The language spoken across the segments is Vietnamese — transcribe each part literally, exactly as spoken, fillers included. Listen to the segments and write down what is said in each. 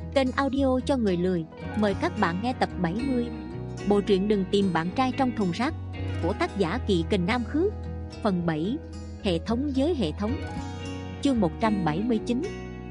Kênh audio cho người lười. Mời các bạn nghe tập bảy mươi. Bộ truyện Đừng tìm bạn trai trong thùng rác của tác giả Kỵ Kình Nam Khước. Phần bảy. Hệ thống với hệ thống. Chương một trăm bảy mươi chín.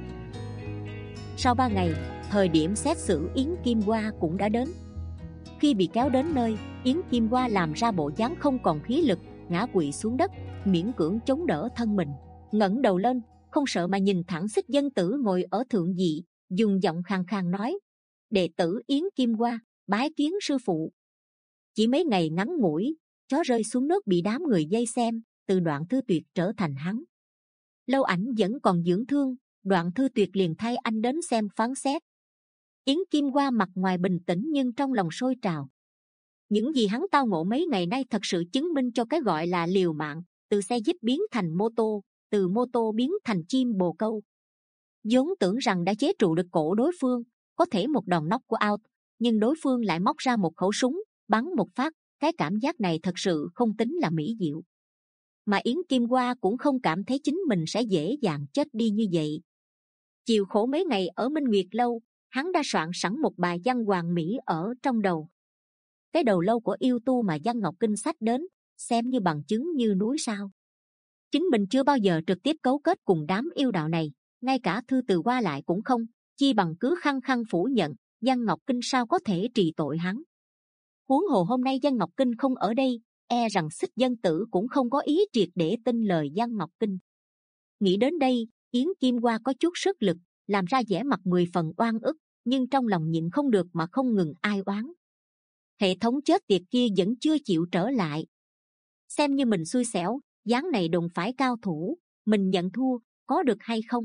Sau ba ngày, thời điểm xét xử Yến Kim Hoa cũng đã đến. Khi bị kéo đến nơi, Yến Kim Hoa làm ra bộ dáng không còn khí lực, ngã quỵ xuống đất, miễn cưỡng chống đỡ thân mình, ngẩng đầu lên, không sợ mà nhìn thẳng Xích Dân Tử ngồi ở thượng vị, dùng giọng khàn khàn nói: đệ tử Yến Kim Hoa bái kiến sư phụ. Chỉ mấy ngày ngắn ngủi, chó rơi xuống nước bị đám người vây xem, từ Đoạn Thư Tuyệt trở thành hắn. Lâu Ảnh vẫn còn dưỡng thương, Đoạn Thư Tuyệt liền thay anh đến xem phán xét. Yến Kim Hoa mặt ngoài bình tĩnh nhưng trong lòng sôi trào. Những gì hắn tao ngộ mấy ngày nay thật sự chứng minh cho cái gọi là liều mạng, từ xe jeep biến thành mô tô, từ mô tô biến thành chim bồ câu. Vốn tưởng rằng đã chế trụ được cổ đối phương, có thể một đòn knock của out, nhưng đối phương lại móc ra một khẩu súng, bắn một phát. Cái cảm giác này thật sự không tính là mỹ diệu. Mà Yến Kim Hoa cũng không cảm thấy chính mình sẽ dễ dàng chết đi như vậy. Chịu khổ mấy ngày ở Minh Nguyệt Lâu, hắn đã soạn sẵn một bài văn hoàn mỹ ở trong đầu. Cái đầu lâu của yêu tu mà Văn Ngọc Kinh sách đến, xem như bằng chứng như núi sao. Chính mình chưa bao giờ trực tiếp cấu kết cùng đám yêu đạo này, ngay cả thư từ qua lại cũng không, chi bằng cứ khăng khăng phủ nhận. Văn Ngọc Kinh sao có thể trì tội hắn. Huống hồ hôm nay Văn Ngọc Kinh không ở đây, e rằng Xích Dân Tử cũng không có ý triệt để tin lời Văn Ngọc Kinh. Nghĩ đến đây, Yến Kim Hoa có chút sức lực, làm ra vẻ mặt mười phần oan ức, nhưng trong lòng nhịn không được mà không ngừng ai oán. Hệ thống chết tiệt kia vẫn chưa chịu trở lại. Xem như mình xui xẻo, dáng này đụng phải cao thủ, mình nhận thua, có được hay không?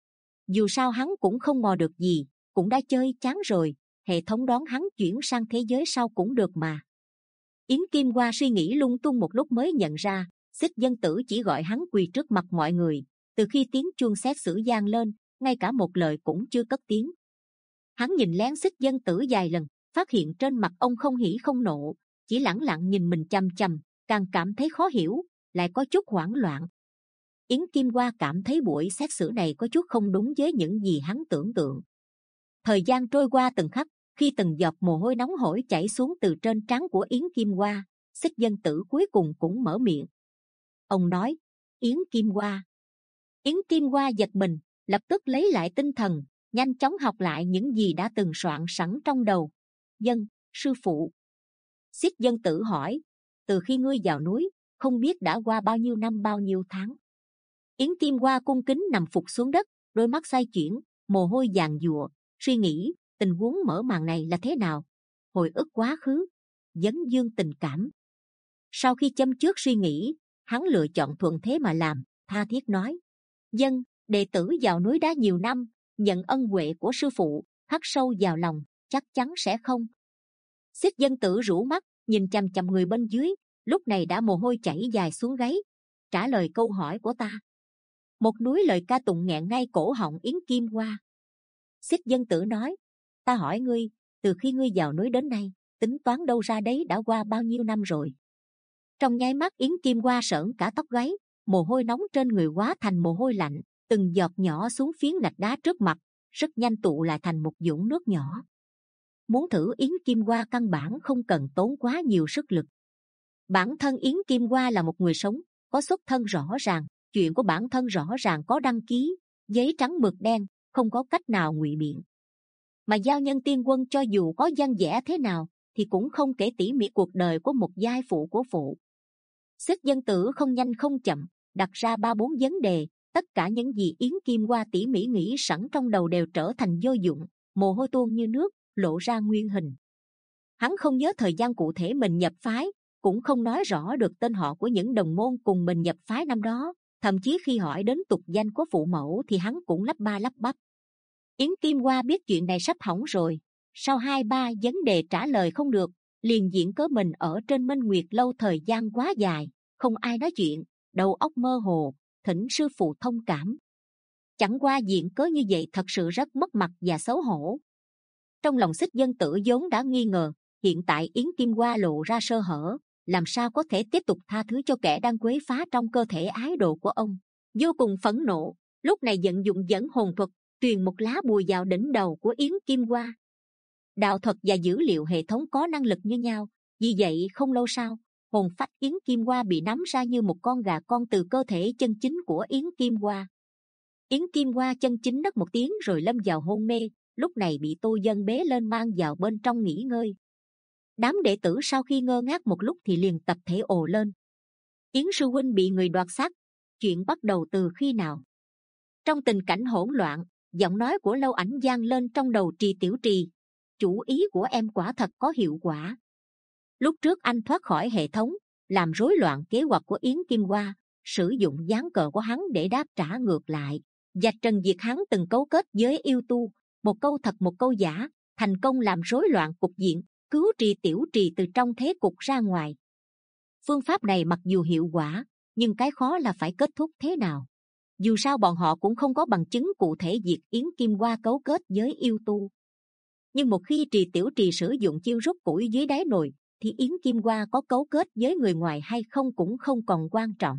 Dù sao hắn cũng không mò được gì, cũng đã chơi chán rồi, hệ thống đón hắn chuyển sang thế giới sau cũng được mà. Yến Kim Hoa suy nghĩ lung tung một lúc mới nhận ra, Xích Dân Tử chỉ gọi hắn quỳ trước mặt mọi người, từ khi tiếng chuông xét xử vang lên, ngay cả một lời cũng chưa cất tiếng. Hắn nhìn lén Xích Dân Tử vài lần, phát hiện trên mặt ông không hỉ không nộ, chỉ lẳng lặng nhìn mình chằm chằm, càng cảm thấy khó hiểu, lại có chút hoảng loạn. Yến Kim Hoa cảm thấy buổi xét xử này có chút không đúng với những gì hắn tưởng tượng. Thời gian trôi qua từng khắc, khi từng giọt mồ hôi nóng hổi chảy xuống từ trên trán của Yến Kim Hoa, Xích Dân Tử cuối cùng cũng mở miệng. Ông nói: Yến Kim Hoa. Yến Kim Hoa giật mình, lập tức lấy lại tinh thần, nhanh chóng học lại những gì đã từng soạn sẵn trong đầu. Dân, sư phụ. Xích Dân Tử hỏi: từ khi ngươi vào núi, không biết đã qua bao nhiêu năm bao nhiêu tháng? Yến Kim Hoa cung kính nằm phục xuống đất, đôi mắt xoay chuyển, mồ hôi vàng dụa, suy nghĩ tình huống mở màn này là thế nào, hồi ức quá khứ, vấn dương tình cảm. Sau khi châm trước suy nghĩ, hắn lựa chọn thuận thế mà làm, tha thiết nói: dân, đệ tử vào núi đã nhiều năm, nhận ân huệ của sư phụ, khắc sâu vào lòng, chắc chắn sẽ không. Xích Dân Tử rũ mắt nhìn chằm chằm người bên dưới, lúc này đã mồ hôi chảy dài xuống gáy. Trả lời câu hỏi của ta. Một núi lời ca tụng nghẹn ngay cổ họng Yến Kim Hoa. Xích Dân Tử nói: ta hỏi ngươi, từ khi ngươi vào núi đến nay, tính toán đâu ra đấy đã qua bao nhiêu năm rồi? Trong nháy mắt Yến Kim Hoa sởn cả tóc gáy, mồ hôi nóng trên người hóa thành mồ hôi lạnh, từng giọt nhỏ xuống phiến gạch đá trước mặt, rất nhanh tụ lại thành một vũng nước nhỏ. Muốn thử Yến Kim Hoa căn bản không cần tốn quá nhiều sức lực. Bản thân Yến Kim Hoa là một người sống, có xuất thân rõ ràng, chuyện của bản thân rõ ràng có đăng ký, giấy trắng mực đen, không có cách nào ngụy biện. Mà Giao Nhân Tiên Quân cho dù có văn vẻ thế nào, thì cũng không kể tỉ mỉ cuộc đời của một giai phụ của phụ. Xích Dân Tử không nhanh không chậm đặt ra ba bốn vấn đề, tất cả những gì Yến Kim Hoa tỉ mỉ nghĩ sẵn trong đầu đều trở thành vô dụng, mồ hôi tuôn như nước, lộ ra nguyên hình. Hắn không nhớ thời gian cụ thể mình nhập phái, cũng không nói rõ được tên họ của những đồng môn cùng mình nhập phái năm đó, thậm chí khi hỏi đến tục danh của phụ mẫu thì hắn cũng lắp ba lắp bắp. Yến Kim Hoa biết chuyện này sắp hỏng rồi. Sau hai ba vấn đề trả lời không được, liền diễn cớ mình ở trên Minh Nguyệt Lâu thời gian quá dài, không ai nói chuyện, đầu óc mơ hồ, thỉnh sư phụ thông cảm. Chẳng qua diễn cớ như vậy thật sự rất mất mặt và xấu hổ. Trong lòng Xích Dân Tử vốn đã nghi ngờ, hiện tại Yến Kim Hoa lộ ra sơ hở, làm sao có thể tiếp tục tha thứ cho kẻ đang quấy phá trong cơ thể ái đồ của ông. Vô cùng phẫn nộ, lúc này vận dụng dẫn hồn thuật, truyền một lá bùa vào đỉnh đầu của Yến Kim Hoa. Đạo thuật và dữ liệu hệ thống có năng lực như nhau, vì vậy không lâu sau, hồn phách Yến Kim Hoa bị nắm ra như một con gà con từ cơ thể chân chính của Yến Kim Hoa. Yến Kim Hoa chân chính nấc một tiếng rồi lâm vào hôn mê, lúc này bị Tô Dân bế lên mang vào bên trong nghỉ ngơi. Đám đệ tử sau khi ngơ ngác một lúc thì liền tập thể ồ lên. Yến sư huynh bị người đoạt xác, chuyện bắt đầu từ khi nào? Trong tình cảnh hỗn loạn, giọng nói của Lâu Ảnh vang lên trong đầu Trì Tiểu Trì. Chủ ý của em quả thật có hiệu quả. Lúc trước anh thoát khỏi hệ thống, làm rối loạn kế hoạch của Yến Kim Hoa, sử dụng ván cờ của hắn để đáp trả ngược lại, và trần diệt hắn từng cấu kết với yêu tu, một câu thật một câu giả, thành công làm rối loạn cục diện, cứu Trì Tiểu Trì từ trong thế cục ra ngoài. Phương pháp này mặc dù hiệu quả, nhưng cái khó là phải kết thúc thế nào. Dù sao bọn họ cũng không có bằng chứng cụ thể diệt Yến Kim Hoa cấu kết với yêu tu. Nhưng một khi Trì Tiểu Trì sử dụng chiêu rút củi dưới đáy nồi, thì Yến Kim Hoa có cấu kết với người ngoài hay không cũng không còn quan trọng.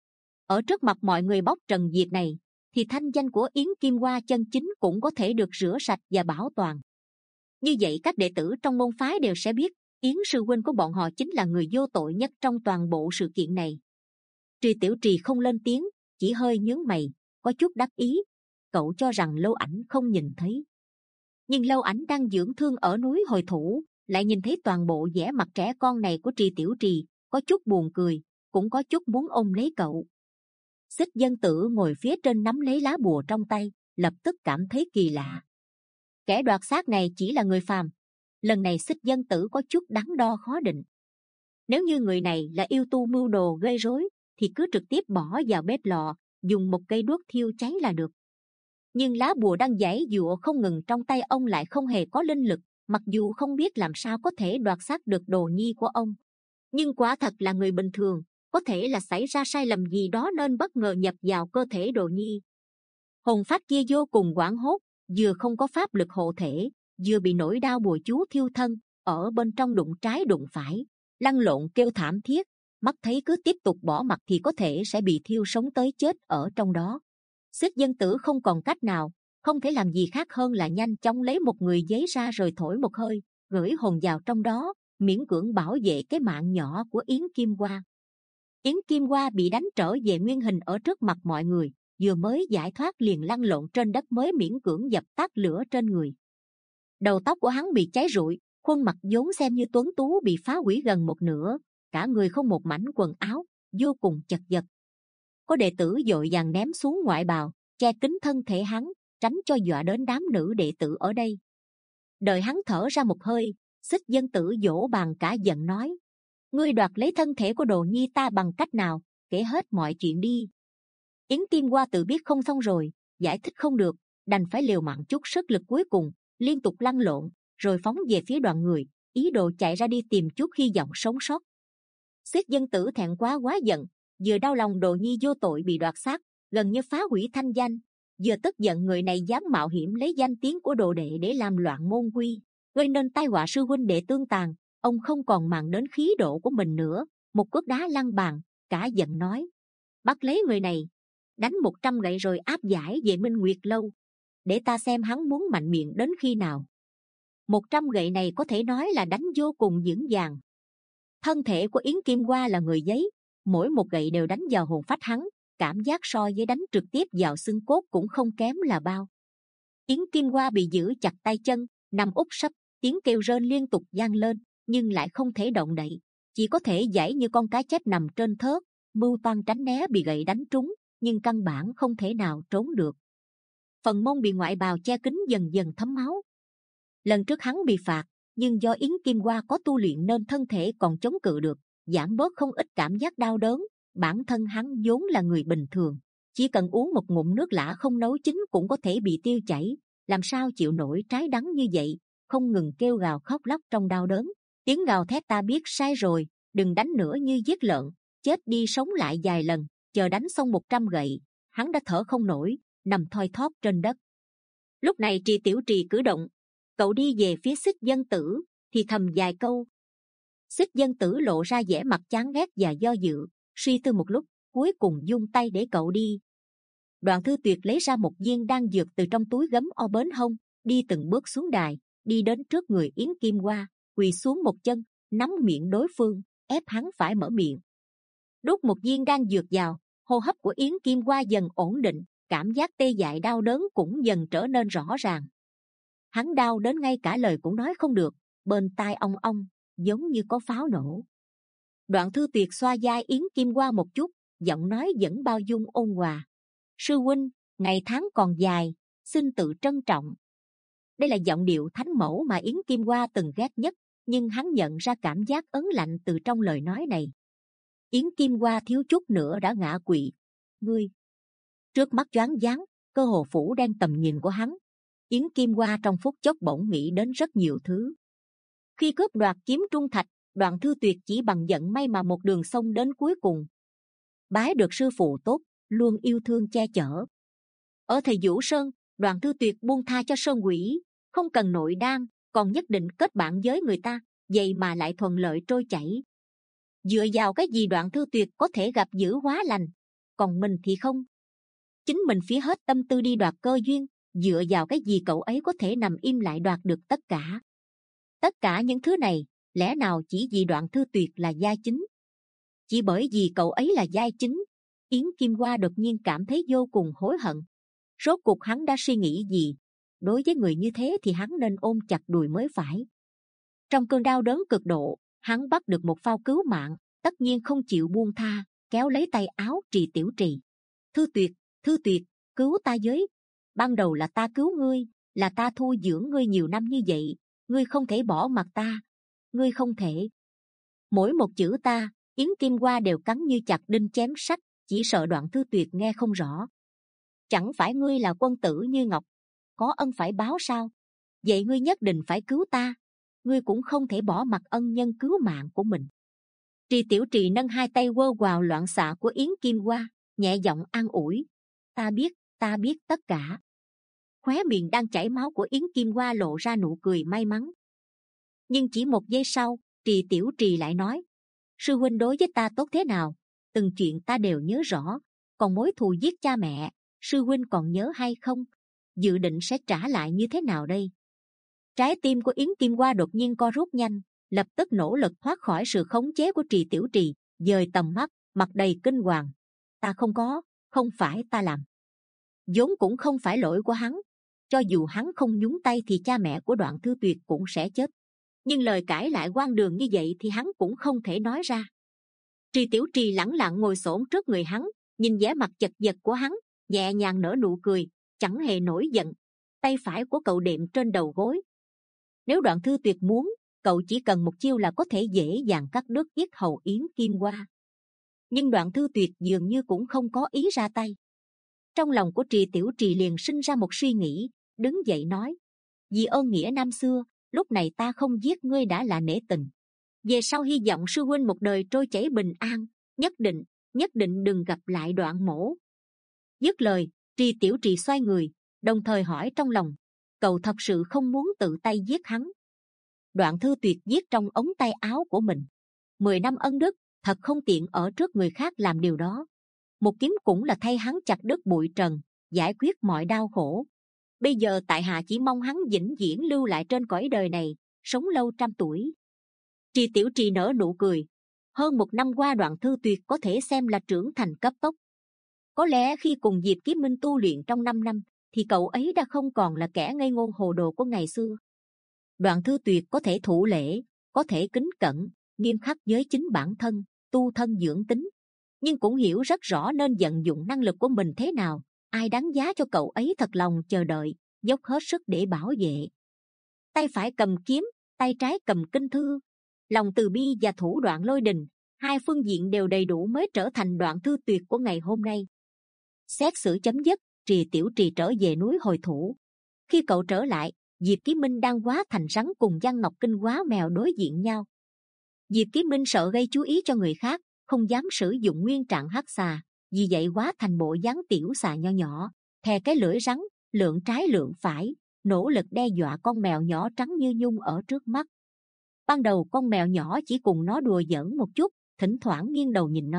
Ở trước mặt mọi người bóc trần việc này, thì thanh danh của Yến Kim Hoa chân chính cũng có thể được rửa sạch và bảo toàn. Như vậy các đệ tử trong môn phái đều sẽ biết Yến sư huynh của bọn họ chính là người vô tội nhất trong toàn bộ sự kiện này. Trì Tiểu Trì không lên tiếng, chỉ hơi nhướng mày, có chút đắc ý. Cậu cho rằng Lâu Ảnh không nhìn thấy. Nhưng Lâu Ảnh đang dưỡng thương ở núi Hồi Thủ, lại nhìn thấy toàn bộ vẻ mặt trẻ con này của Trì Tiểu Trì, có chút buồn cười, cũng có chút muốn ôm lấy cậu. Xích Dân Tử ngồi phía trên nắm lấy lá bùa trong tay, lập tức cảm thấy kỳ lạ. Kẻ đoạt xác này chỉ là người phàm. Lần này Xích Dân Tử có chút đắn đo khó định. Nếu như người này là yêu tu mưu đồ gây rối, thì cứ trực tiếp bỏ vào bếp lò, dùng một cây đuốc thiêu cháy là được. Nhưng lá bùa đang giãy giụa không ngừng trong tay ông lại không hề có linh lực, mặc dù không biết làm sao có thể đoạt xác được đồ nhi của ông. Nhưng quả thật là người bình thường, có thể là xảy ra sai lầm gì đó nên bất ngờ nhập vào cơ thể đồ nhi. Hồn phách kia vô cùng hoảng hốt, vừa không có pháp lực hộ thể, vừa bị nỗi đau bùa chú thiêu thân, ở bên trong đụng trái đụng phải, lăn lộn kêu thảm thiết, mắt thấy cứ tiếp tục bỏ mặc thì có thể sẽ bị thiêu sống tới chết ở trong đó. Xích Dân Tử không còn cách nào, không thể làm gì khác hơn là nhanh chóng lấy một người giấy ra rồi thổi một hơi, gửi hồn vào trong đó, miễn cưỡng bảo vệ cái mạng nhỏ của Yến Kim Hoa. Yến Kim Hoa bị đánh trở về nguyên hình ở trước mặt mọi người, vừa mới giải thoát liền lăn lộn trên đất mới miễn cưỡng dập tắt lửa trên người. Đầu tóc của hắn bị cháy rụi, khuôn mặt vốn xem như tuấn tú bị phá hủy gần một nửa, cả người không một mảnh quần áo, vô cùng chật vật. Có đệ tử vội vàng ném xuống ngoại bào, che kín thân thể hắn, tránh cho dọa đến đám nữ đệ tử ở đây. Đợi hắn thở ra một hơi, Xích Dân Tử vỗ bàn cả giận nói: ngươi đoạt lấy thân thể của đồ nhi ta bằng cách nào, kể hết mọi chuyện đi. Yến Kim Hoa tự biết không xong rồi, giải thích không được, đành phải liều mạng chút sức lực cuối cùng, liên tục lăn lộn, rồi phóng về phía đoàn người, ý đồ chạy ra đi tìm chút hy vọng sống sót. Xích Dân Tử thẹn quá quá giận, vừa đau lòng đồ nhi vô tội bị đoạt xác, gần như phá hủy thanh danh, vừa tức giận người này dám mạo hiểm lấy danh tiếng của đồ đệ để làm loạn môn quy, gây nên tai họa sư huynh đệ tương tàn. Ông không còn màng đến khí độ của mình nữa, một cước đá lăn bàn, cả giận nói: bắt lấy người này, đánh một trăm gậy rồi áp giải về Minh Nguyệt Lâu, để ta xem hắn muốn mạnh miệng đến khi nào. Một trăm gậy này có thể nói là đánh vô cùng vững vàng. Thân thể của Yến Kim Hoa là người giấy, mỗi một gậy đều đánh vào hồn phách hắn, cảm giác so với đánh trực tiếp vào xương cốt cũng không kém là bao. Yến Kim Hoa bị giữ chặt tay chân, nằm úp sấp, tiếng kêu rên liên tục vang lên, nhưng lại không thể động đậy, chỉ có thể giãy như con cá chép nằm trên thớt, mưu toan tránh né bị gậy đánh trúng, nhưng căn bản không thể nào trốn được. Phần mông bị ngoại bào che kín dần dần thấm máu. Lần trước hắn bị phạt, nhưng do Yến Kim Hoa có tu luyện nên thân thể còn chống cự được, giảm bớt không ít cảm giác đau đớn. Bản thân hắn vốn là người bình thường, chỉ cần uống một ngụm nước lã không nấu chín cũng có thể bị tiêu chảy, làm sao chịu nổi trái đắng như vậy, không ngừng kêu gào khóc lóc trong đau đớn. Tiếng gào thét ta biết sai rồi, đừng đánh nữa như giết lợn, chết đi sống lại vài lần, chờ đánh xong một trăm gậy, hắn đã thở không nổi, nằm thoi thóp trên đất. Lúc này Trì Tiểu Trì cử động, cậu đi về phía Xích Dân Tử, thì thầm vài câu. Xích Dân Tử lộ ra vẻ mặt chán ghét và do dự, suy tư một lúc, cuối cùng vung tay để cậu đi. Đoạn Thư Tuyệt lấy ra một viên đan dược từ trong túi gấm o bến hông, đi từng bước xuống đài, đi đến trước người Yến Kim Hoa, quỳ xuống một chân, nắm miệng đối phương, ép hắn phải mở miệng. Đút một viên đan dược vào, hô hấp của Yến Kim Hoa dần ổn định, cảm giác tê dại đau đớn cũng dần trở nên rõ ràng. Hắn đau đến ngay cả lời cũng nói không được, bên tai ong ong, giống như có pháo nổ. Đoạn Thư Tuyệt xoa vai Yến Kim Hoa một chút, giọng nói vẫn bao dung ôn hòa. Sư huynh, ngày tháng còn dài, xin tự trân trọng. Đây là giọng điệu thánh mẫu mà Yến Kim Hoa từng ghét nhất, nhưng hắn nhận ra cảm giác ấn lạnh từ trong lời nói này. Yến Kim Hoa thiếu chút nữa đã ngã quỵ. Ngươi! Trước mắt choáng váng, cơ hồ phủ đen tầm nhìn của hắn. Yến Kim Hoa trong phút chốc bỗng nghĩ đến rất nhiều thứ. Khi cướp đoạt kiếm trung thạch, Đoạn Thư Tuyệt chỉ bằng vận may mà một đường sông đến cuối cùng. Bái được sư phụ tốt, luôn yêu thương che chở. Ở Thầy Vũ Sơn, Đoạn Thư Tuyệt buông tha cho Sơn Quỷ, không cần nội đan, còn nhất định kết bạn với người ta, vậy mà lại thuận lợi trôi chảy. Dựa vào cái gì Đoạn Thư Tuyệt có thể gặp dữ hóa lành, còn mình thì không? Chính mình phí hết tâm tư đi đoạt cơ duyên, dựa vào cái gì cậu ấy có thể nằm im lại đoạt được tất cả? Tất cả những thứ này, lẽ nào chỉ vì Đoạn Thư Tuyệt là giai chính? Chỉ bởi vì cậu ấy là giai chính, Yến Kim Hoa đột nhiên cảm thấy vô cùng hối hận. Rốt cuộc hắn đã suy nghĩ gì? Đối với người như thế thì hắn nên ôm chặt đùi mới phải. Trong cơn đau đớn cực độ, hắn bắt được một phao cứu mạng, tất nhiên không chịu buông tha, kéo lấy tay áo Trì Tiểu Trì. Thư Tuyệt, Thư Tuyệt, cứu ta với. Ban đầu là ta cứu ngươi, là ta thu dưỡng ngươi nhiều năm như vậy, ngươi không thể bỏ mặc ta, ngươi không thể. Mỗi một chữ ta, Yến Kim Hoa đều cắn như chặt đinh chém sắt, chỉ sợ Đoạn Thư Tuyệt nghe không rõ. Chẳng phải ngươi là quân tử như ngọc, có ân phải báo sao? Vậy ngươi nhất định phải cứu ta, ngươi cũng không thể bỏ mặc ân nhân cứu mạng của mình. Trì Tiểu Trì nâng hai tay quơ quào loạn xạ của Yến Kim Hoa, nhẹ giọng an ủi. Ta biết, ta biết tất cả. Khóe miệng đang chảy máu của Yến Kim Hoa lộ ra nụ cười may mắn. Nhưng chỉ một giây sau, Trì Tiểu Trì lại nói. Sư huynh đối với ta tốt thế nào, từng chuyện ta đều nhớ rõ, còn mối thù giết cha mẹ, sư huynh còn nhớ hay không? Dự định sẽ trả lại như thế nào đây? Trái tim của Yến Kim Hoa đột nhiên co rút nhanh, lập tức nỗ lực thoát khỏi sự khống chế của Trì Tiểu Trì, dời tầm mắt, mặt đầy kinh hoàng. Ta không có, không phải ta làm. Vốn cũng không phải lỗi của hắn. Cho dù hắn không nhúng tay thì cha mẹ của Đoạn Thư Tuyệt cũng sẽ chết. Nhưng lời cãi lại hoang đường như vậy thì hắn cũng không thể nói ra. Trì Tiểu Trì lẳng lặng ngồi xổm trước người hắn, nhìn vẻ mặt chật vật của hắn, nhẹ nhàng nở nụ cười, chẳng hề nổi giận. Tay phải của cậu đệm trên đầu gối. Nếu Đoạn Thư Tuyệt muốn, cậu chỉ cần một chiêu là có thể dễ dàng cắt đứt yết hầu Yến Kim Hoa. Nhưng Đoạn Thư Tuyệt dường như cũng không có ý ra tay. Trong lòng của Trì Tiểu Trì liền sinh ra một suy nghĩ, đứng dậy nói. Vì ơn nghĩa năm xưa, lúc này ta không giết ngươi đã là nể tình. Về sau hy vọng sư huynh một đời trôi chảy bình an, nhất định, nhất định đừng gặp lại Đoạn mỗ. Dứt lời, Trì Tiểu Trì xoay người, đồng thời hỏi trong lòng, cậu thật sự không muốn tự tay giết hắn? Đoạn Thư Tuyệt giết trong ống tay áo của mình. Mười năm ân đức, thật không tiện ở trước người khác làm điều đó. Một kiếm cũng là thay hắn chặt đứt bụi trần, giải quyết mọi đau khổ. Bây giờ tại hạ chỉ mong hắn vĩnh viễn lưu lại trên cõi đời này, sống lâu trăm tuổi. Trì Tiểu Trì nở nụ cười. Hơn một năm qua Đoạn Thư Tuyệt có thể xem là trưởng thành cấp tốc. Có lẽ khi cùng Diệp Kiếm Minh tu luyện trong năm năm, thì cậu ấy đã không còn là kẻ ngây ngô hồ đồ của ngày xưa. Đoạn Thư Tuyệt có thể thủ lễ, có thể kính cẩn, nghiêm khắc với chính bản thân, tu thân dưỡng tính, nhưng cũng hiểu rất rõ nên vận dụng năng lực của mình thế nào. Ai đáng giá cho cậu ấy thật lòng chờ đợi, dốc hết sức để bảo vệ. Tay phải cầm kiếm, tay trái cầm kinh thư, lòng từ bi và thủ đoạn lôi đình, hai phương diện đều đầy đủ mới trở thành Đoạn Thư Tuyệt của ngày hôm nay. Xét xử chấm dứt, Trì Tiểu Trì trở về núi hồi thủ. Khi cậu trở lại, Diệp Kiếm Minh đang hóa thành rắn cùng Giang Ngọc Kinh hóa mèo đối diện nhau. Diệp Kiếm Minh sợ gây chú ý cho người khác, không dám sử dụng nguyên trạng hắc xà, vì vậy hóa thành bộ dáng tiểu xà nho nhỏ, thè cái lưỡi rắn, lượn trái lượn phải, nỗ lực đe dọa con mèo nhỏ trắng như nhung ở trước mắt. Ban đầu con mèo nhỏ chỉ cùng nó đùa giỡn một chút, thỉnh thoảng nghiêng đầu nhìn nó,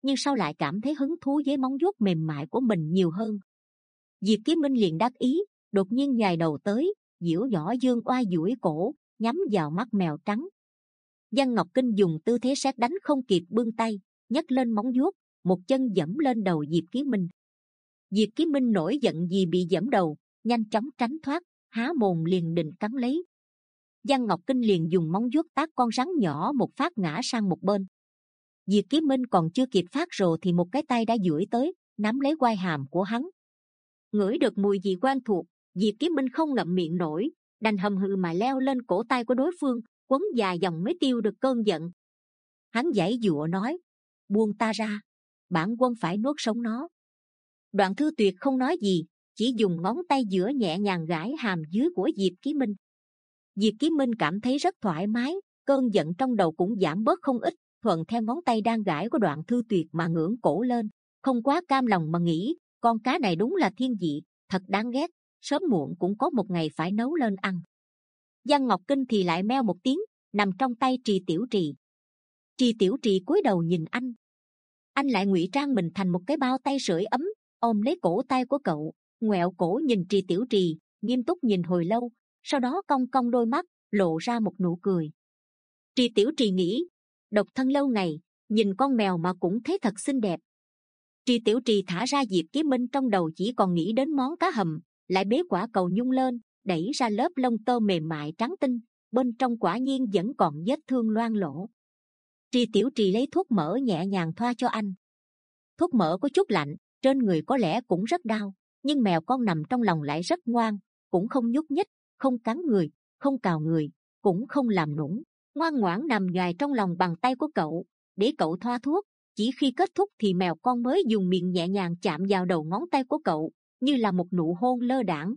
nhưng sao lại cảm thấy hứng thú với móng vuốt mềm mại của mình nhiều hơn. Diệp Chí Minh liền đắc ý, đột nhiên nhài đầu tới, diễu võ dương oai duỗi cổ, nhắm vào mắt mèo trắng. Giang Ngọc Kinh dùng tư thế sét đánh không kịp bươn tay, nhấc lên móng vuốt, một chân giẫm lên đầu Diệp Chí Minh. Diệp Chí Minh nổi giận vì bị giẫm đầu, nhanh chóng tránh thoát, há mồm liền định cắn lấy. Giang Ngọc Kinh liền dùng móng vuốt tát con rắn nhỏ một phát ngã sang một bên. Diệp Chí Minh còn chưa kịp phát rồ thì một cái tay đã duỗi tới, nắm lấy quai hàm của hắn. Ngửi được mùi vị quen thuộc, Diệp Chí Minh không ngậm miệng nổi, đành hầm hừ mà leo lên cổ tay của đối phương, quấn dài dòng mới tiêu được cơn giận. Hắn giãy giụa nói: buông ta ra, bản quân phải nuốt sống nó. Đoạn Thư Tuyệt không nói gì, chỉ dùng ngón tay giữa nhẹ nhàng gãi hàm dưới của Diệp Chí Minh. Diệp Chí Minh cảm thấy rất thoải mái, cơn giận trong đầu cũng giảm bớt không ít, thuận theo ngón tay đang gãi của Đoạn Thư Tuyệt mà ngưỡng cổ lên, không quá cam lòng mà nghĩ, con cá này đúng là thiên dị, thật đáng ghét, sớm muộn cũng có một ngày phải nấu lên ăn. Giang Ngọc Kinh thì lại meo một tiếng, nằm trong tay Trì Tiểu Trì. Trì Tiểu Trì cúi đầu nhìn anh, anh lại ngụy trang mình thành một cái bao tay sưởi ấm, ôm lấy cổ tay của cậu, ngoẹo cổ nhìn Trì Tiểu Trì, nghiêm túc nhìn hồi lâu, sau đó cong cong đôi mắt, lộ ra một nụ cười. Trì Tiểu Trì nghĩ, độc thân lâu ngày, nhìn con mèo mà cũng thấy thật xinh đẹp. Trì Tiểu Trì thả ra Diệp Chí Minh, trong đầu chỉ còn nghĩ đến món cá hầm, lại bế quả cầu nhung lên, đẩy ra lớp lông tơ mềm mại trắng tinh, bên trong quả nhiên vẫn còn vết thương loang lổ. Trì Tiểu Trì lấy thuốc mỡ nhẹ nhàng thoa cho anh. Thuốc mỡ có chút lạnh, trên người có lẽ cũng rất đau, nhưng mèo con nằm trong lòng lại rất ngoan, cũng không nhúc nhích, không cắn người, không cào người, cũng không làm nũng, ngoan ngoãn nằm nhoài trong lòng bàn tay của cậu, để cậu thoa thuốc. Chỉ khi kết thúc thì mèo con mới dùng miệng nhẹ nhàng chạm vào đầu ngón tay của cậu, như là một nụ hôn lơ đãng.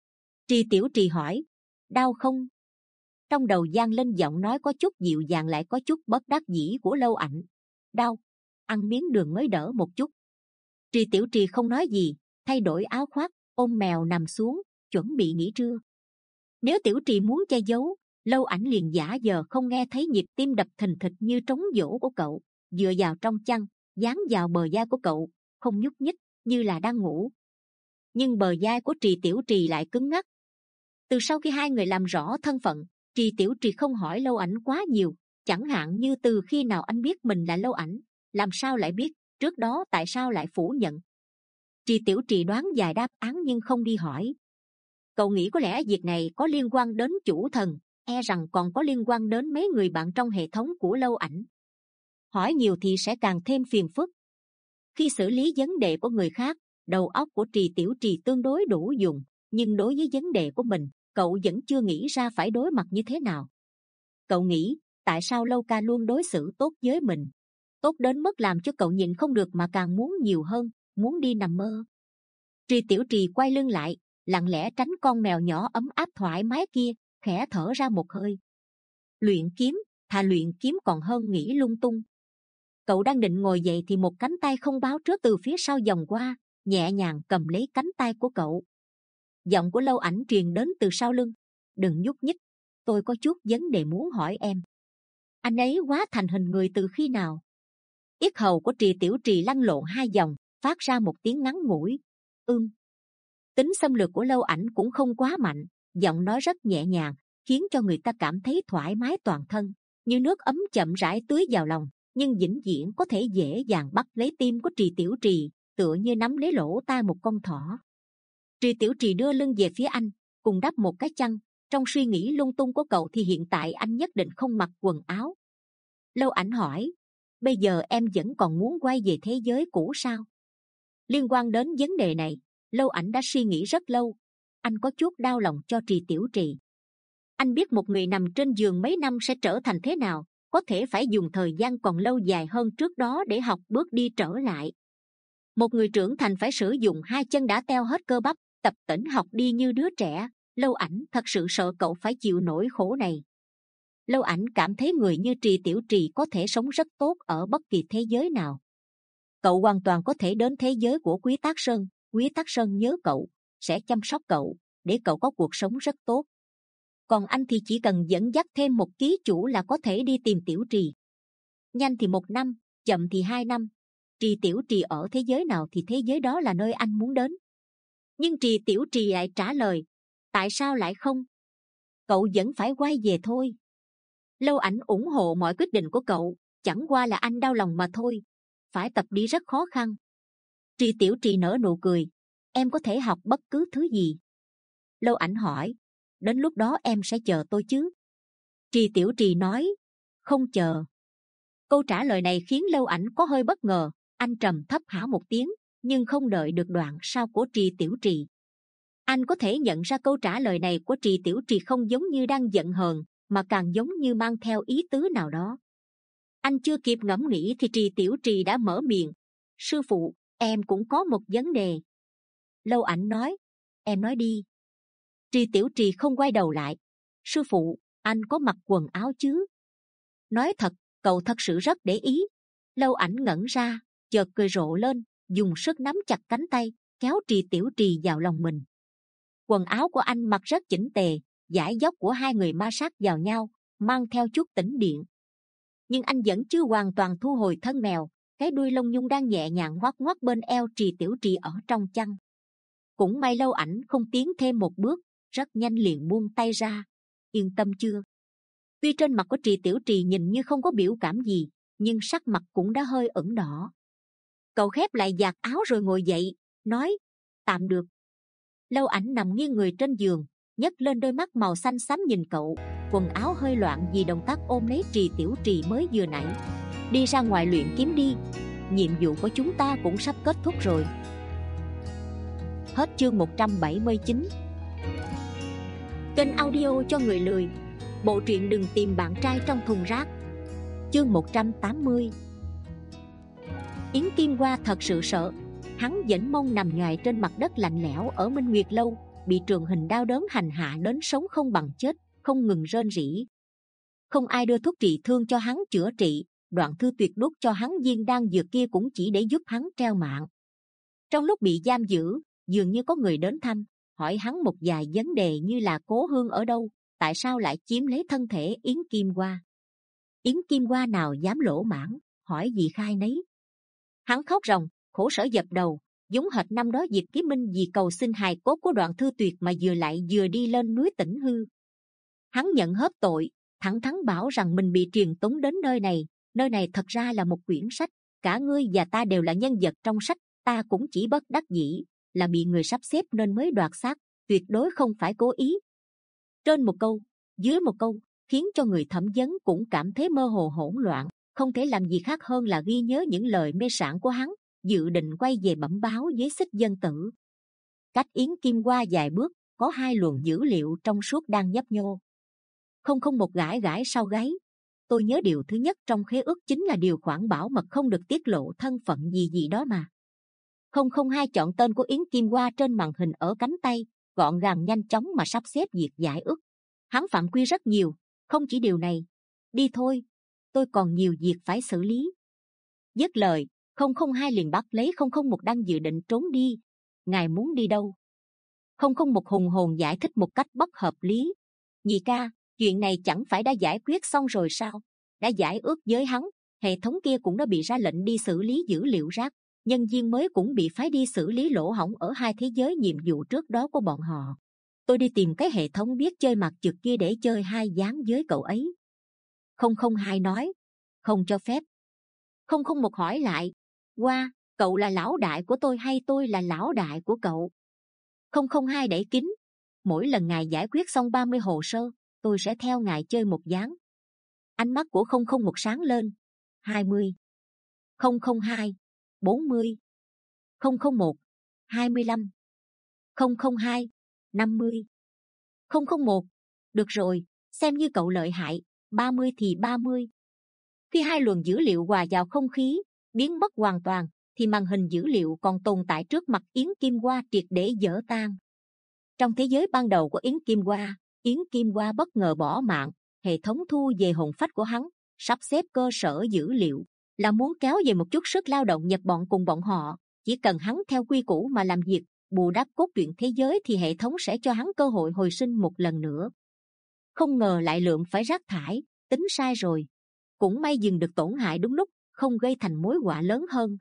Trì Tiểu Trì hỏi: đau không? Trong đầu vang lên giọng nói có chút dịu dàng lại có chút bất đắc dĩ của Lâu Ảnh: đau, ăn miếng đường mới đỡ một chút. Trì Tiểu Trì không nói gì, thay đổi áo khoác, ôm mèo nằm xuống, chuẩn bị nghỉ trưa. Nếu Tiểu Trì muốn che giấu, Lâu Ảnh liền giả vờ không nghe thấy nhịp tim đập thình thịch như trống dỗ của cậu, dựa vào trong chăn, dán vào bờ vai của cậu, không nhúc nhích, như là đang ngủ. Nhưng bờ vai của Trì Tiểu Trì lại cứng ngắc. Từ sau khi hai người làm rõ thân phận, Trì Tiểu Trì không hỏi Lâu Ảnh quá nhiều, chẳng hạn như từ khi nào anh biết mình là Lâu Ảnh, làm sao lại biết, trước đó tại sao lại phủ nhận. Trì Tiểu Trì đoán vài đáp án nhưng không đi hỏi. Cậu nghĩ có lẽ việc này có liên quan đến chủ thần, e rằng còn có liên quan đến mấy người bạn trong hệ thống của Lâu Ảnh. Hỏi nhiều thì sẽ càng thêm phiền phức. Khi xử lý vấn đề của người khác, đầu óc của Trì Tiểu Trì tương đối đủ dùng, nhưng đối với vấn đề của mình, cậu vẫn chưa nghĩ ra phải đối mặt như thế nào. Cậu nghĩ, tại sao Lâu Ca luôn đối xử tốt với mình, tốt đến mức làm cho cậu nhịn không được mà càng muốn nhiều hơn, muốn đi nằm mơ. Trì Tiểu Trì quay lưng lại, lặng lẽ tránh con mèo nhỏ ấm áp thoải mái kia, khẽ thở ra một hơi. Luyện kiếm, thà luyện kiếm còn hơn nghĩ lung tung. Cậu đang định ngồi dậy thì một cánh tay không báo trước từ phía sau vòng qua, nhẹ nhàng cầm lấy cánh tay của cậu. Giọng của Lâu Ảnh truyền đến từ sau lưng: đừng nhúc nhích, tôi có chút vấn đề muốn hỏi em. Anh ấy hóa thành hình người từ khi nào? Yết hầu của Trì Tiểu Trì lăn lộn hai vòng, phát ra một tiếng ngắn ngủi: ưm. Tính xâm lược của Lâu Ảnh cũng không quá mạnh, giọng nói rất nhẹ nhàng, khiến cho người ta cảm thấy thoải mái toàn thân, như nước ấm chậm rãi tưới vào lòng, nhưng vĩnh viễn có thể dễ dàng bắt lấy tim của Trì Tiểu Trì, tựa như nắm lấy lỗ tai một con thỏ. Trì Tiểu Trì đưa lưng về phía anh, cùng đắp một cái chăn. Trong suy nghĩ lung tung của cậu thì hiện tại anh nhất định không mặc quần áo. Lâu Ảnh hỏi: bây giờ em vẫn còn muốn quay về thế giới cũ sao? Liên quan đến vấn đề này, Lâu Ảnh đã suy nghĩ rất lâu. Anh có chút đau lòng cho Trì Tiểu Trì. Anh biết một người nằm trên giường mấy năm sẽ trở thành thế nào, có thể phải dùng thời gian còn lâu dài hơn trước đó để học bước đi trở lại. Một người trưởng thành phải sử dụng hai chân đã teo hết cơ bắp, tập tễnh học đi như đứa trẻ. Lâu Ảnh thật sự sợ cậu phải chịu nỗi khổ này. Lâu Ảnh cảm thấy người như Trì Tiểu Trì có thể sống rất tốt ở bất kỳ thế giới nào. Cậu hoàn toàn có thể đến thế giới của Quý Tác Sơn. Quý Tác Sơn nhớ cậu, sẽ chăm sóc cậu, để cậu có cuộc sống rất tốt. Còn anh thì chỉ cần dẫn dắt thêm một ký chủ là có thể đi tìm Tiểu Trì. Nhanh thì một năm, chậm thì hai năm. Trì Tiểu Trì ở thế giới nào thì thế giới đó là nơi anh muốn đến. Nhưng Trì Tiểu Trì lại trả lời, tại sao lại không? Cậu vẫn phải quay về thôi. Lâu Ảnh ủng hộ mọi quyết định của cậu, chẳng qua là anh đau lòng mà thôi. Phải tập đi rất khó khăn. Trì Tiểu Trì nở nụ cười, em có thể học bất cứ thứ gì. Lâu Ảnh hỏi, đến lúc đó em sẽ chờ tôi chứ? Trì Tiểu Trì nói, không chờ. Câu trả lời này khiến Lâu Ảnh có hơi bất ngờ. Anh trầm thấp hả một tiếng, nhưng không đợi được đoạn sau của Trì Tiểu Trì. Anh có thể nhận ra câu trả lời này của Trì Tiểu Trì không giống như đang giận hờn, mà càng giống như mang theo ý tứ nào đó. Anh chưa kịp ngẫm nghĩ thì Trì Tiểu Trì đã mở miệng, sư phụ, em cũng có một vấn đề. Lâu Ảnh nói, em nói đi. Trì Tiểu Trì không quay đầu lại, sư phụ, anh có mặc quần áo chứ? Nói thật, cậu thật sự rất để ý. Lâu Ảnh ngẩn ra, chợt cười rộ lên, dùng sức nắm chặt cánh tay, kéo Trì Tiểu Trì vào lòng mình. Quần áo của anh mặc rất chỉnh tề, dải dốc của hai người ma sát vào nhau, mang theo chút tĩnh điện. Nhưng anh vẫn chưa hoàn toàn thu hồi thân mèo, cái đuôi lông nhung đang nhẹ nhàng ngoắc ngoắc bên eo Trì Tiểu Trì ở trong chăn. Cũng may Lâu Ảnh không tiến thêm một bước, rất nhanh liền buông tay ra. Yên tâm chưa? Tuy trên mặt của Trì Tiểu Trì nhìn như không có biểu cảm gì, nhưng sắc mặt cũng đã hơi ửng đỏ. Cậu khép lại vạt áo rồi ngồi dậy, nói, tạm được. Lâu Ảnh nằm nghiêng người trên giường, nhấc lên đôi mắt màu xanh xám nhìn cậu, quần áo hơi loạn vì động tác ôm lấy Trì Tiểu Trì mới vừa nãy. Đi ra ngoài luyện kiếm đi, nhiệm vụ của chúng ta cũng sắp kết thúc rồi. Hết chương một trăm bảy mươi chín. Kênh audio cho người lười. Bộ truyện Đừng Tìm Bạn Trai Trong Thùng Rác. Chương một trăm tám mươi. Yến Kim Hoa thật sự sợ. Hắn vẫn mong nằm nhoài trên mặt đất lạnh lẽo ở Minh Nguyệt Lâu, bị trường hình đau đớn hành hạ đến sống không bằng chết, không ngừng rên rỉ. Không ai đưa thuốc trị thương cho hắn chữa trị, Đoạn Thư Tuyệt đút cho hắn viên đan dược kia cũng chỉ để giúp hắn treo mạng. Trong lúc bị giam giữ, dường như có người đến thăm, hỏi hắn một vài vấn đề như là Cố Hương ở đâu, tại sao lại chiếm lấy thân thể Yến Kim Hoa. Yến Kim Hoa nào dám lỗ mãng, hỏi gì khai nấy. Hắn khóc ròng, khổ sở dập đầu, giống hệt năm đó Diệp Ký Minh vì cầu xin hài cốt của Đoạn Thư Tuyệt mà vừa lại vừa đi lên núi Tĩnh Hư. Hắn nhận hết tội, thẳng thắn bảo rằng mình bị truyền tống đến nơi này. Nơi này thật ra là một quyển sách, cả ngươi và ta đều là nhân vật trong sách, ta cũng chỉ bất đắc dĩ là bị người sắp xếp nên mới đoạt xác, tuyệt đối không phải cố ý. Trên một câu, dưới một câu, khiến cho người thẩm vấn cũng cảm thấy mơ hồ hỗn loạn, không thể làm gì khác hơn là ghi nhớ những lời mê sảng của hắn, dự định quay về bẩm báo với Xích Dân Tử. Cách Yến Kim Hoa vài bước, có hai luồng dữ liệu trong suốt đang nhấp nhô. Không không một gãi gãi sau gáy. Tôi nhớ điều thứ nhất trong khế ước chính là điều khoản bảo mật không được tiết lộ thân phận gì gì đó mà. Không không hai chọn tên của Yến Kim Hoa trên màn hình ở cánh tay, gọn gàng nhanh chóng mà sắp xếp việc giải ước. Hắn phạm quy rất nhiều, không chỉ điều này. Đi thôi, tôi còn nhiều việc phải xử lý. Dứt lời, không không hai liền bắt lấy không không một đang dự định trốn đi. Ngài muốn đi đâu? Không không một hùng hồn giải thích một cách bất hợp lý. Nhị ca, chuyện này chẳng phải đã giải quyết xong rồi sao? Đã giải ước với hắn, hệ thống kia cũng đã bị ra lệnh đi xử lý dữ liệu rác. Nhân viên mới cũng bị phái đi xử lý lỗ hổng ở hai thế giới nhiệm vụ trước đó của bọn họ. Tôi đi tìm cái hệ thống biết chơi mặt trượt kia để chơi hai ván với cậu ấy. Không không hai nói, không cho phép. Không không một hỏi lại, qua, cậu là lão đại của tôi hay tôi là lão đại của cậu? Không không hai đẩy kính, mỗi lần ngài giải quyết xong ba mươi hồ sơ, tôi sẽ theo ngài chơi một ván. Ánh mắt của không không một sáng lên. Hai mươi, không không hai, bốn mươi, không không một, hai mươi lăm, không không hai, năm mươi, không không một. Được rồi, xem như cậu lợi hại, ba mươi thì ba mươi. Khi hai luồng dữ liệu hòa vào không khí, biến mất hoàn toàn, thì màn hình dữ liệu còn tồn tại trước mặt Yến Kim Hoa triệt để vỡ tan. Trong thế giới ban đầu của Yến Kim Hoa, Yến Kim Hoa bất ngờ bỏ mạng, hệ thống thu về hồn phách của hắn, sắp xếp cơ sở dữ liệu, là muốn kéo về một chút sức lao động nhập bọn cùng bọn họ. Chỉ cần hắn theo quy củ mà làm việc, bù đắp cốt truyện thế giới thì hệ thống sẽ cho hắn cơ hội hồi sinh một lần nữa. Không ngờ lại lượm phải rác thải, tính sai rồi. Cũng may dừng được tổn hại đúng lúc, không gây thành mối họa lớn hơn.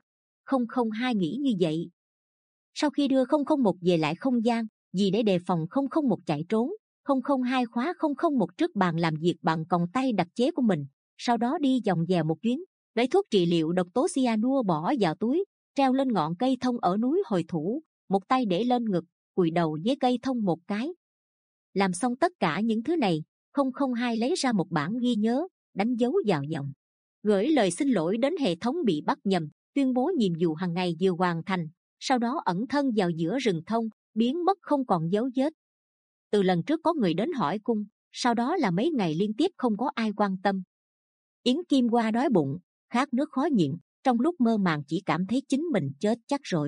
không không hai nghĩ như vậy. Sau khi đưa không không một về lại không gian, vì để đề phòng không không một chạy trốn, không không hai khóa không không một trước bàn làm việc bằng còng tay đặc chế của mình, sau đó đi vòng vèo một chuyến, lấy thuốc trị liệu độc tố cyanua bỏ vào túi, treo lên ngọn cây thông ở núi Hồi Thủ, một tay để lên ngực, cùi đầu với cây thông một cái. Làm xong tất cả những thứ này, không không hai lấy ra một bản ghi nhớ, đánh dấu vào dòng, gửi lời xin lỗi đến hệ thống bị bắt nhầm, tuyên bố nhiệm vụ hàng ngày vừa hoàn thành, sau đó ẩn thân vào giữa rừng thông, biến mất không còn dấu vết. Từ lần trước có người đến hỏi cung, sau đó là mấy ngày liên tiếp không có ai quan tâm. Yến Kim Hoa đói bụng, khát nước khó nhịn, trong lúc mơ màng chỉ cảm thấy chính mình chết chắc rồi.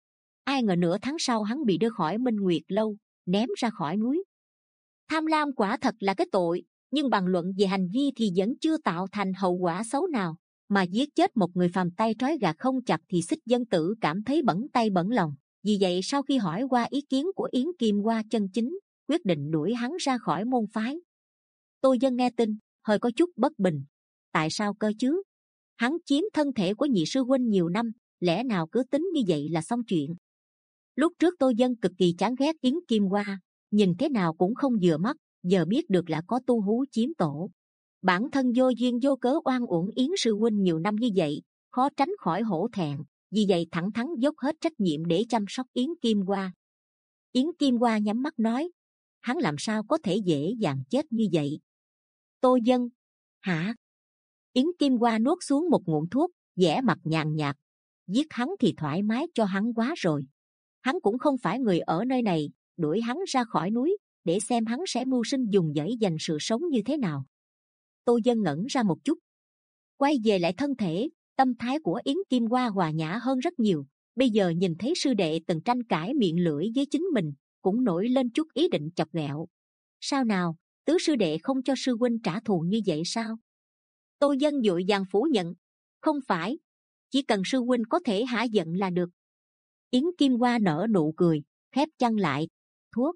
Ai ngờ nửa tháng sau hắn bị đưa khỏi Minh Nguyệt Lâu, ném ra khỏi núi. Tham lam quả thật là cái tội, nhưng bằng luận về hành vi thì vẫn chưa tạo thành hậu quả xấu nào, mà giết chết một người phàm tay trói gà không chặt thì Xích Dân Tử cảm thấy bẩn tay bẩn lòng. Vì vậy sau khi hỏi qua ý kiến của Yến Kim Hoa chân chính, quyết định đuổi hắn ra khỏi môn phái. Tô Dân nghe tin, hơi có chút bất bình. Tại sao cơ chứ? Hắn chiếm thân thể của nhị sư huynh nhiều năm, lẽ nào cứ tính như vậy là xong chuyện? Lúc trước Tô Dân cực kỳ chán ghét Yến Kim Hoa, nhìn thế nào cũng không vừa mắt, giờ biết được là có tu hú chiếm tổ. Bản thân vô duyên vô cớ oan uổng Yến sư huynh nhiều năm như vậy, khó tránh khỏi hổ thẹn, vì vậy thẳng thắn dốc hết trách nhiệm để chăm sóc Yến Kim Hoa. Yến Kim Hoa nhắm mắt nói, hắn làm sao có thể dễ dàng chết như vậy? Tô Dân, hả? Yến Kim Hoa nuốt xuống một ngụm thuốc, vẻ mặt nhàn nhạt, giết hắn thì thoải mái cho hắn quá rồi. Hắn cũng không phải người ở nơi này, đuổi hắn ra khỏi núi để xem hắn sẽ mưu sinh dùng dãy dành sự sống như thế nào. Tô Dân ngẩn ra một chút, quay về lại thân thể, tâm thái của Yến Kim Hoa hòa nhã hơn rất nhiều. Bây giờ nhìn thấy sư đệ từng tranh cãi miệng lưỡi với chính mình, cũng nổi lên chút ý định chọc ghẹo. Sao nào, tứ sư đệ không cho sư huynh trả thù như vậy sao? Tô Dân vội vàng phủ nhận, không phải, chỉ cần sư huynh có thể hả giận là được. Yến Kim Hoa nở nụ cười, khép chăn lại. Thuốc.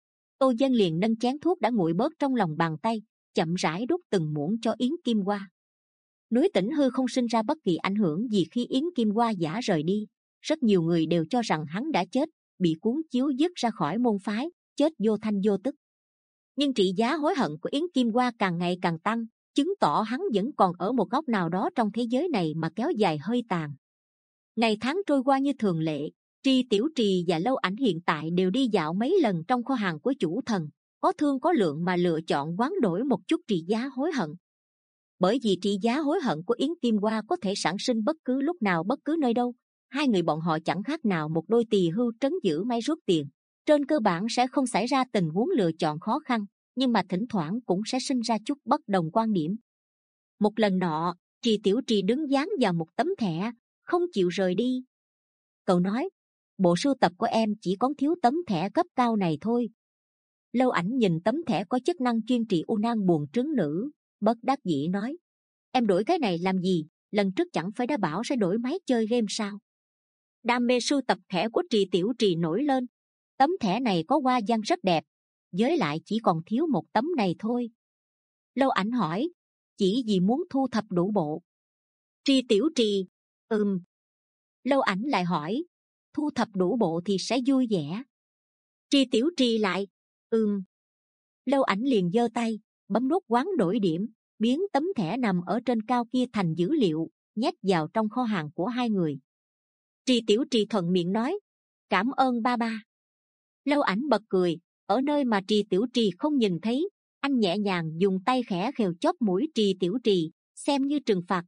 Tô Dân liền nâng chén thuốc đã nguội bớt trong lòng bàn tay, chậm rãi đút từng muỗng cho Yến Kim Hoa. Núi Tĩnh Hư không sinh ra bất kỳ ảnh hưởng gì khi Yến Kim Hoa giả rời đi. Rất nhiều người đều cho rằng hắn đã chết, bị cuốn chiếu dứt ra khỏi môn phái, chết vô thanh vô tức. Nhưng trị giá hối hận của Yến Kim Hoa càng ngày càng tăng, chứng tỏ hắn vẫn còn ở một góc nào đó trong thế giới này mà kéo dài hơi tàn. Ngày tháng trôi qua như thường lệ, Tri Tiểu Trì và Lâu Ảnh hiện tại đều đi dạo mấy lần trong kho hàng của chủ thần, có thương có lượng mà lựa chọn hoán đổi một chút trị giá hối hận. Bởi vì trị giá hối hận của Yến Kim Hoa có thể sản sinh bất cứ lúc nào bất cứ nơi đâu, hai người bọn họ chẳng khác nào một đôi tỳ hưu trấn giữ máy rút tiền. Trên cơ bản sẽ không xảy ra tình huống lựa chọn khó khăn, nhưng mà thỉnh thoảng cũng sẽ sinh ra chút bất đồng quan điểm. Một lần nọ, Tri Tiểu Trì đứng dán vào một tấm thẻ, không chịu rời đi. Cậu nói, bộ sưu tập của em chỉ còn thiếu tấm thẻ cấp cao này thôi. Lâu Ảnh nhìn tấm thẻ có chức năng chuyên trị u nang buồng trứng nữ, bất đắc dĩ nói, em đổi cái này làm gì? Lần trước chẳng phải đã bảo sẽ đổi máy chơi game sao? Đam mê sưu tập thẻ của Tri Tiểu Trì nổi lên. Tấm thẻ này có hoa văn rất đẹp, với lại chỉ còn thiếu một tấm này thôi. Lâu Ảnh hỏi, chỉ vì muốn thu thập đủ bộ. Tri Tiểu Trì, ừm. Lâu Ảnh lại hỏi, thu thập đủ bộ thì sẽ vui vẻ. Tri Tiểu Trì lại, ừm. Lâu Ảnh liền giơ tay, bấm nút hoán đổi điểm, biến tấm thẻ nằm ở trên cao kia thành dữ liệu, nhét vào trong kho hàng của hai người. Tri Tiểu Trì thuận miệng nói, cảm ơn ba ba. Lâu Ảnh bật cười, ở nơi mà Tri Tiểu Trì không nhìn thấy, anh nhẹ nhàng dùng tay khẽ khều chóp mũi Tri Tiểu Trì, xem như trừng phạt.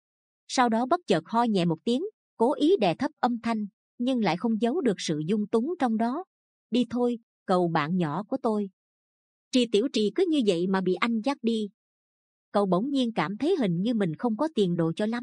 Sau đó bất chợt ho nhẹ một tiếng, cố ý đè thấp âm thanh, nhưng lại không giấu được sự dung túng trong đó. Đi thôi, cậu bạn nhỏ của tôi. Tri Tiểu Trì cứ như vậy mà bị anh dắt đi. Cậu bỗng nhiên cảm thấy hình như mình không có tiền đồ cho lắm.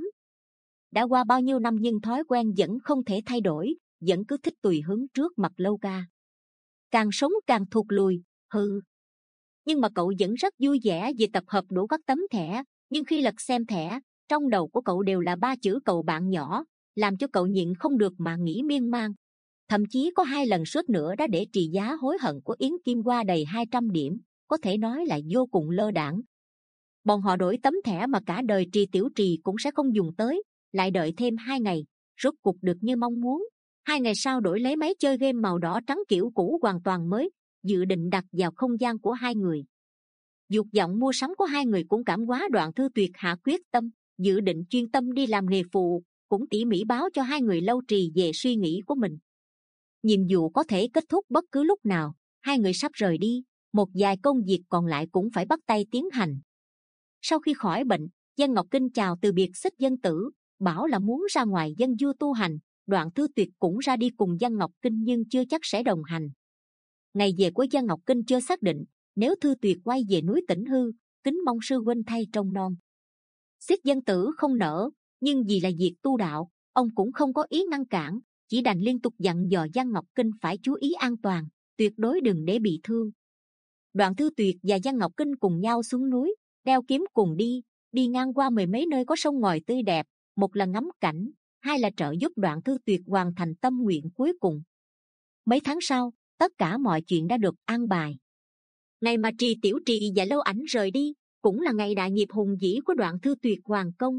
Đã qua bao nhiêu năm nhưng thói quen vẫn không thể thay đổi, vẫn cứ thích tùy hứng trước mặt Lâu ca. Càng sống càng thụt lùi, hừ. Nhưng mà cậu vẫn rất vui vẻ vì tập hợp đủ các tấm thẻ. Nhưng khi lật xem thẻ, trong đầu của cậu đều là ba chữ cậu bạn nhỏ, làm cho cậu nhịn không được mà nghĩ miên man. Thậm chí có hai lần suýt nữa đã để trị giá hối hận của Yến Kim Hoa đầy hai trăm điểm, có thể nói là vô cùng lơ đãng. Bọn họ đổi tấm thẻ mà cả đời Tri Tiểu Trì cũng sẽ không dùng tới, lại đợi thêm hai ngày, rốt cục được như mong muốn. Hai ngày sau đổi lấy máy chơi game màu đỏ trắng kiểu cũ hoàn toàn mới, dự định đặt vào không gian của hai người. Dục vọng mua sắm của hai người cũng cảm hóa Đoạn Thư Tuyệt hạ quyết tâm, dự định chuyên tâm đi làm nghề phụ, cũng tỉ mỉ báo cho hai người lâu trì về suy nghĩ của mình. Nhiệm vụ có thể kết thúc bất cứ lúc nào, hai người sắp rời đi, một vài công việc còn lại cũng phải bắt tay tiến hành. Sau khi khỏi bệnh, Giang Ngọc Kinh chào từ biệt Xích Dân Tử, bảo là muốn ra ngoài dân du tu hành. Đoạn Thư Tuyệt cũng ra đi cùng Giang Ngọc Kinh nhưng chưa chắc sẽ đồng hành. Ngày về của Giang Ngọc Kinh chưa xác định, nếu Thư Tuyệt quay về núi Tĩnh Hư, kính mong sư huynh thay trông nom. Xích Dân Tử không nỡ, nhưng vì là việc tu đạo, ông cũng không có ý ngăn cản, chỉ đành liên tục dặn dò Giang Ngọc Kinh phải chú ý an toàn, tuyệt đối đừng để bị thương. Đoạn Thư Tuyệt và Giang Ngọc Kinh cùng nhau xuống núi, đeo kiếm cùng đi, đi ngang qua mười mấy nơi có sông ngòi tươi đẹp, một là ngắm cảnh, hai là trợ giúp Đoạn Thư Tuyệt hoàn thành tâm nguyện cuối cùng. Mấy tháng sau, tất cả mọi chuyện đã được an bài. Ngày mà Trì Tiểu Trì và Lâu Ảnh rời đi, cũng là ngày đại nghiệp hùng vĩ của Đoạn Thư Tuyệt hoàn công.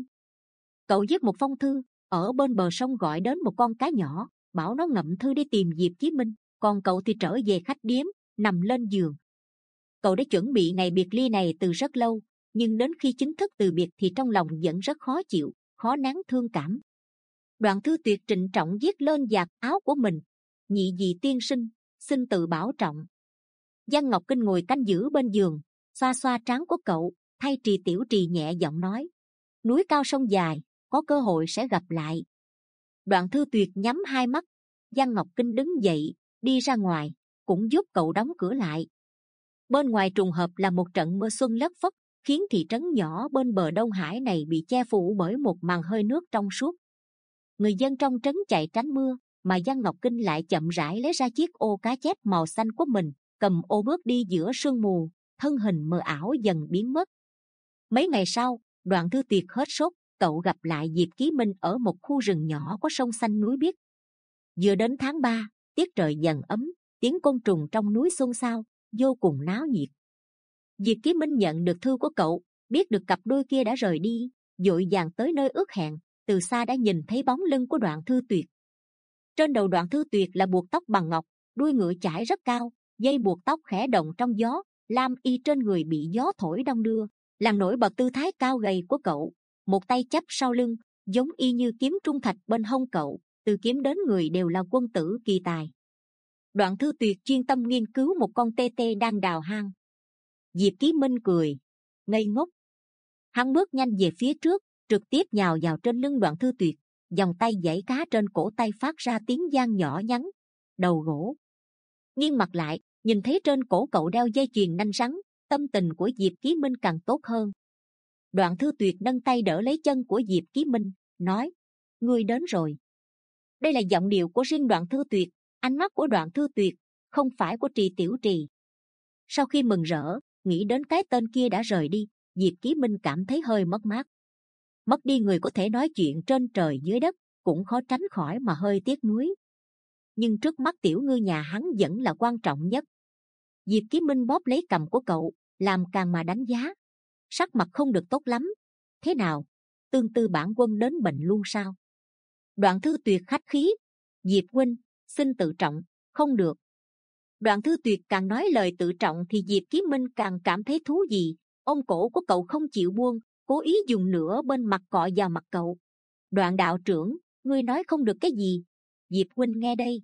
Cậu viết một phong thư, ở bên bờ sông gọi đến một con cá nhỏ, bảo nó ngậm thư đi tìm Diệp Chí Minh, còn cậu thì trở về khách điếm, nằm lên giường. Cậu đã chuẩn bị ngày biệt ly này từ rất lâu, nhưng đến khi chính thức từ biệt thì trong lòng vẫn rất khó chịu, khó nén thương cảm. Đoạn Thư Tuyệt trịnh trọng viết lên vạt áo của mình: nhị vị tiên sinh, xin tự bảo trọng. Giang Ngọc Kinh ngồi canh giữ bên giường, xoa xoa trán của cậu, thay Trì Tiểu Trì nhẹ giọng nói: núi cao sông dài, có cơ hội sẽ gặp lại. Đoạn Thư Tuyệt nhắm hai mắt. Giang Ngọc Kinh đứng dậy, đi ra ngoài, cũng giúp cậu đóng cửa lại. Bên ngoài trùng hợp là một trận mưa xuân lất phất, khiến thị trấn nhỏ bên bờ Đông Hải này bị che phủ bởi một màn hơi nước trong suốt. Người dân trong trấn chạy tránh mưa, mà Giang Ngọc Kinh lại chậm rãi lấy ra chiếc ô cá chép màu xanh của mình, cầm ô bước đi giữa sương mù, thân hình mờ ảo dần biến mất. Mấy ngày sau, Đoạn Thư Tuyệt hết sốt, cậu gặp lại Diệp Chí Minh ở một khu rừng nhỏ có sông xanh núi biếc. Vừa đến tháng ba, tiết trời dần ấm, tiếng côn trùng trong núi xôn xao, vô cùng náo nhiệt. Diệp Chí Minh nhận được thư của cậu, biết được cặp đôi kia đã rời đi, vội vàng tới nơi ước hẹn. Từ xa đã nhìn thấy bóng lưng của Đoạn Thư Tuyệt. Trên đầu Đoạn Thư Tuyệt là buộc tóc bằng ngọc, đuôi ngựa chải rất cao, dây buộc tóc khẽ động trong gió, lam y trên người bị gió thổi đong đưa, làm nổi bật tư thái cao gầy của cậu. Một tay chắp sau lưng, giống y như kiếm trung thạch bên hông cậu, từ kiếm đến người đều là quân tử kỳ tài. Đoạn Thư Tuyệt chuyên tâm nghiên cứu một con tê tê đang đào hang. Diệp Chí Minh cười ngây ngốc. Hắn bước nhanh về phía trước, trực tiếp nhào vào trên lưng Đoạn Thư Tuyệt, vòng tay giãy cá trên cổ tay phát ra tiếng vang nhỏ nhắn. Đầu gỗ. Nghiêng mặt lại, nhìn thấy trên cổ cậu đeo dây chuyền nanh rắn, tâm tình của Diệp Chí Minh càng tốt hơn. Đoạn Thư Tuyệt nâng tay đỡ lấy chân của Diệp Chí Minh, nói: ngươi đến rồi. Đây là giọng điệu của riêng Đoạn Thư Tuyệt, ánh mắt của Đoạn Thư Tuyệt, không phải của Trì Tiểu Trì. Sau khi mừng rỡ, nghĩ đến cái tên kia đã rời đi, Diệp Chí Minh cảm thấy hơi mất mát. Mất đi người có thể nói chuyện trên trời dưới đất, cũng khó tránh khỏi mà hơi tiếc nuối. Nhưng trước mắt tiểu ngư nhà hắn vẫn là quan trọng nhất. Diệp Chí Minh bóp lấy cằm của cậu, làm càng mà đánh giá. Sắc mặt không được tốt lắm. Thế nào, Tương Tư bản quân đến bệnh luôn sao? Đoạn Thư Tuyệt khách khí: Diệp huynh, xin tự trọng. Không được. Đoạn Thư Tuyệt càng nói lời tự trọng thì Diệp Chí Minh càng cảm thấy thú vị. Ôm cổ của cậu không chịu buông, cố ý dùng nửa bên mặt cọ vào mặt cậu. Đoạn đạo trưởng, ngươi nói không được cái gì? Diệp huynh nghe đây.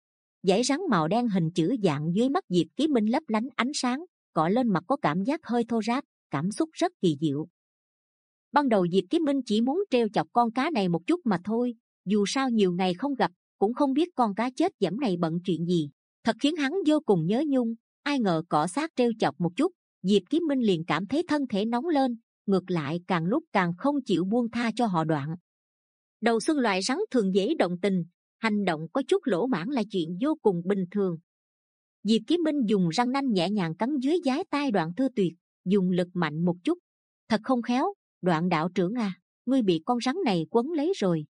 Dải rắn màu đen hình chữ dạng dưới mắt Diệp Chí Minh lấp lánh ánh sáng, cọ lên mặt có cảm giác hơi thô ráp, cảm xúc rất kỳ diệu. Ban đầu Diệp Chí Minh chỉ muốn trêu chọc con cá này một chút mà thôi, dù sao nhiều ngày không gặp, cũng không biết con cá chết dẫm này bận chuyện gì, thật khiến hắn vô cùng nhớ nhung. Ai ngờ cọ sát trêu chọc một chút, Diệp Chí Minh liền cảm thấy thân thể nóng lên, ngược lại càng lúc càng không chịu buông tha cho họ Đoạn. Đầu xuân loại rắn thường dễ động tình, hành động có chút lỗ mãng là chuyện vô cùng bình thường. Diệp Chí Minh dùng răng nanh nhẹ nhàng cắn dưới dái tai Đoạn Thư Tuyệt, dùng lực mạnh một chút. Thật không khéo, Đoạn đạo trưởng à, ngươi bị con rắn này quấn lấy rồi.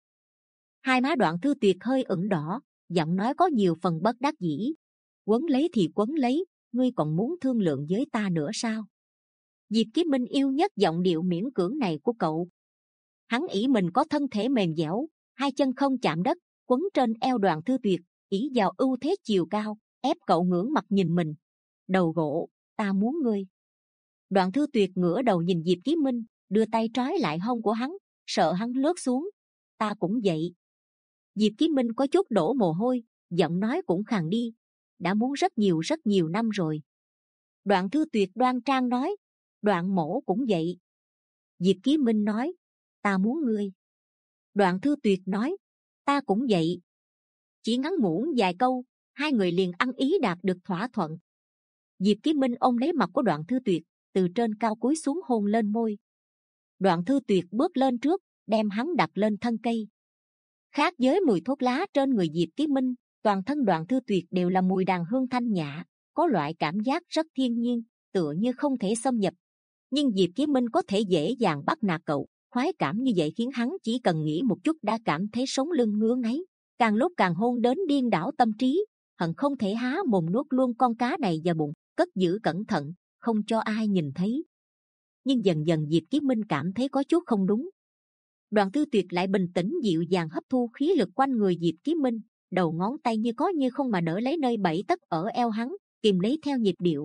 Hai má Đoạn Thư Tuyệt hơi ửng đỏ, giọng nói có nhiều phần bất đắc dĩ. Quấn lấy thì quấn lấy, ngươi còn muốn thương lượng với ta nữa sao? Diệp Chí Minh yêu nhất giọng điệu miễn cưỡng này của cậu. Hắn ỷ mình có thân thể mềm dẻo, hai chân không chạm đất, quấn trên eo Đoạn Thư Tuyệt, ỷ vào ưu thế chiều cao, ép cậu ngưỡng mặt nhìn mình. Đầu gỗ, ta muốn ngươi. Đoạn Thư Tuyệt ngửa đầu nhìn Diệp Chí Minh, đưa tay trói lại hông của hắn, sợ hắn lướt xuống. Ta cũng vậy. Diệp Chí Minh có chút đổ mồ hôi, giọng nói cũng khàn đi. Đã muốn rất nhiều rất nhiều năm rồi. Đoạn Thư Tuyệt đoan trang nói. Đoạn mỗ cũng vậy. Diệp Chí Minh nói. Ta muốn ngươi. Đoạn Thư Tuyệt nói. Ta cũng vậy. Chỉ ngắn ngủn vài câu, hai người liền ăn ý đạt được thỏa thuận. Diệp Chí Minh ôm lấy mặt của Đoạn Thư Tuyệt, từ trên cao cúi xuống hôn lên môi. Đoạn Thư Tuyệt bước lên trước, đem hắn đặt lên thân cây. Khác với mùi thuốc lá trên người Diệp Chí Minh, toàn thân Đoạn Thư Tuyệt đều là mùi đàn hương thanh nhã, có loại cảm giác rất thiên nhiên, tựa như không thể xâm nhập. Nhưng Diệp Chí Minh có thể dễ dàng bắt nạt cậu, khoái cảm như vậy khiến hắn chỉ cần nghĩ một chút đã cảm thấy sống lưng ngứa ngáy, càng lúc càng hôn đến điên đảo tâm trí, hận không thể há mồm nuốt luôn con cá này vào bụng, cất giữ cẩn thận, không cho ai nhìn thấy. Nhưng dần dần Diệp Chí Minh cảm thấy có chút không đúng. Đoạn Thư Tuyệt lại bình tĩnh dịu dàng hấp thu khí lực quanh người Diệp Chí Minh, đầu ngón tay như có như không mà đỡ lấy nơi bảy tấc ở eo hắn, kìm lấy theo nhịp điệu.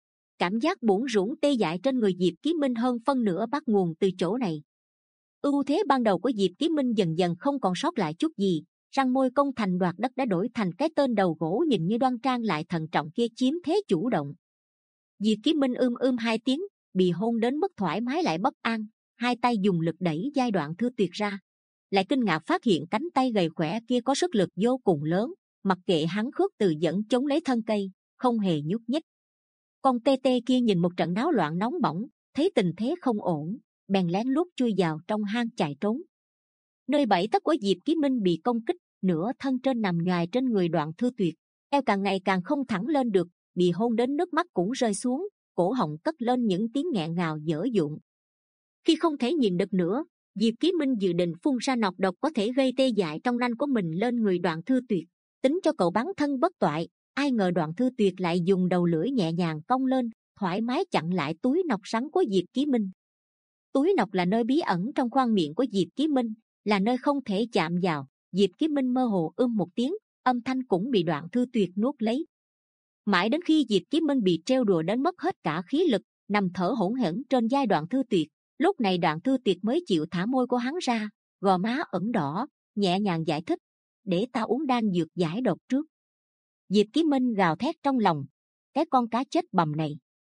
Cảm giác bủn rủn tê dại trên người Diệp Chí Minh hơn phân nửa bắt nguồn từ chỗ này. Ưu thế ban đầu của Diệp Chí Minh dần dần không còn sót lại chút gì, răng môi công thành đoạt đất đã đổi thành cái tên đầu gỗ nhìn như đoan trang lại thận trọng kia chiếm thế chủ động. Diệp Chí Minh ưm ưm hai tiếng, bị hôn đến mức thoải mái lại bất an, hai tay dùng lực đẩy giai Đoạn Thư Tuyệt ra, lại kinh ngạc phát hiện cánh tay gầy khỏe kia có sức lực vô cùng lớn, mặc kệ hắn khước từ dẫn chống lấy thân cây, không hề nhúc nhích. Con tê tê kia nhìn một trận náo loạn nóng bỏng, thấy tình thế không ổn, bèn lén lút chui vào trong hang chạy trốn. Nơi bảy tấc của Diệp Chí Minh bị công kích, nửa thân trên nằm nhoài trên người Đoạn Thư Tuyệt, eo càng ngày càng không thẳng lên được, bị hôn đến nước mắt cũng rơi xuống, cổ họng cất lên những tiếng nghẹn ngào dở dụng. Khi không thể nhìn được nữa, Diệp Chí Minh dự định phun ra nọc độc có thể gây tê dại trong nanh của mình lên người Đoạn Thư Tuyệt, tính cho cậu bắn thân bất toại. Ai ngờ Đoạn Thư Tuyệt lại dùng đầu lưỡi nhẹ nhàng cong lên, thoải mái chặn lại túi nọc sắn của Diệp Chí Minh. Túi nọc là nơi bí ẩn trong khoang miệng của Diệp Chí Minh, là nơi không thể chạm vào. Diệp Chí Minh mơ hồ ưm một tiếng, âm thanh cũng bị Đoạn Thư Tuyệt nuốt lấy. Mãi đến khi Diệp Chí Minh bị trêu đùa đến mất hết cả khí lực, nằm thở hổn hển trên vai Đoạn Thư Tuyệt, lúc này Đoạn Thư Tuyệt mới chịu thả môi của hắn ra, gò má ửng đỏ, nhẹ nhàng giải thích: để ta uống đan dược giải độc trước. Diệp Chí Minh gào thét trong lòng: cái con cá chết bầm này.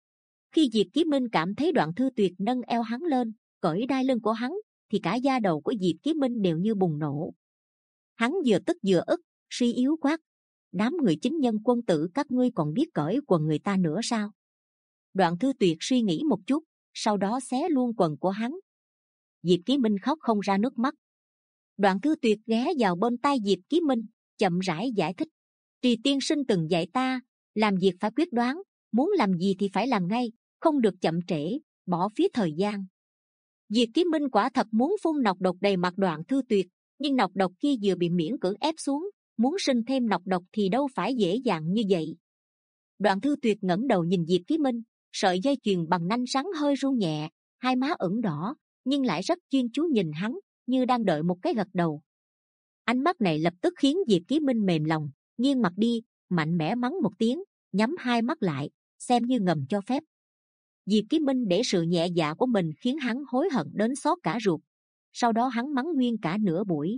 Khi Diệp Chí Minh cảm thấy Đoạn Thư Tuyệt nâng eo hắn lên, cởi đai lưng của hắn, thì cả da đầu của Diệp Chí Minh đều như bùng nổ. Hắn vừa tức vừa ức, suy yếu quát: đám người chính nhân quân tử các ngươi còn biết cởi quần người ta nữa sao? Đoạn Thư Tuyệt suy nghĩ một chút, sau đó xé luôn quần của hắn. Diệp Chí Minh khóc không ra nước mắt. Đoạn Thư Tuyệt ghé vào bên tai Diệp Chí Minh, chậm rãi giải thích: Trì tiên sinh từng dạy ta, làm việc phải quyết đoán, muốn làm gì thì phải làm ngay, không được chậm trễ, bỏ phí thời gian. Diệp Chí Minh quả thật muốn phun nọc độc đầy mặt Đoạn Thư Tuyệt, nhưng nọc độc kia vừa bị miễn cưỡng ép xuống, muốn sinh thêm nọc độc thì đâu phải dễ dàng như vậy. Đoạn Thư Tuyệt ngẩng đầu nhìn Diệp Chí Minh, sợi dây chuyền bằng nanh rắn hơi run nhẹ, hai má ửng đỏ, nhưng lại rất chuyên chú nhìn hắn, như đang đợi một cái gật đầu. Ánh mắt này lập tức khiến Diệp Chí Minh mềm lòng, nghiêng mặt đi, mạnh mẽ mắng một tiếng, nhắm hai mắt lại, xem như ngầm cho phép. Diệp Chí Minh để sự nhẹ dạ của mình khiến hắn hối hận đến xót cả ruột. Sau đó hắn mắng nguyên cả nửa buổi.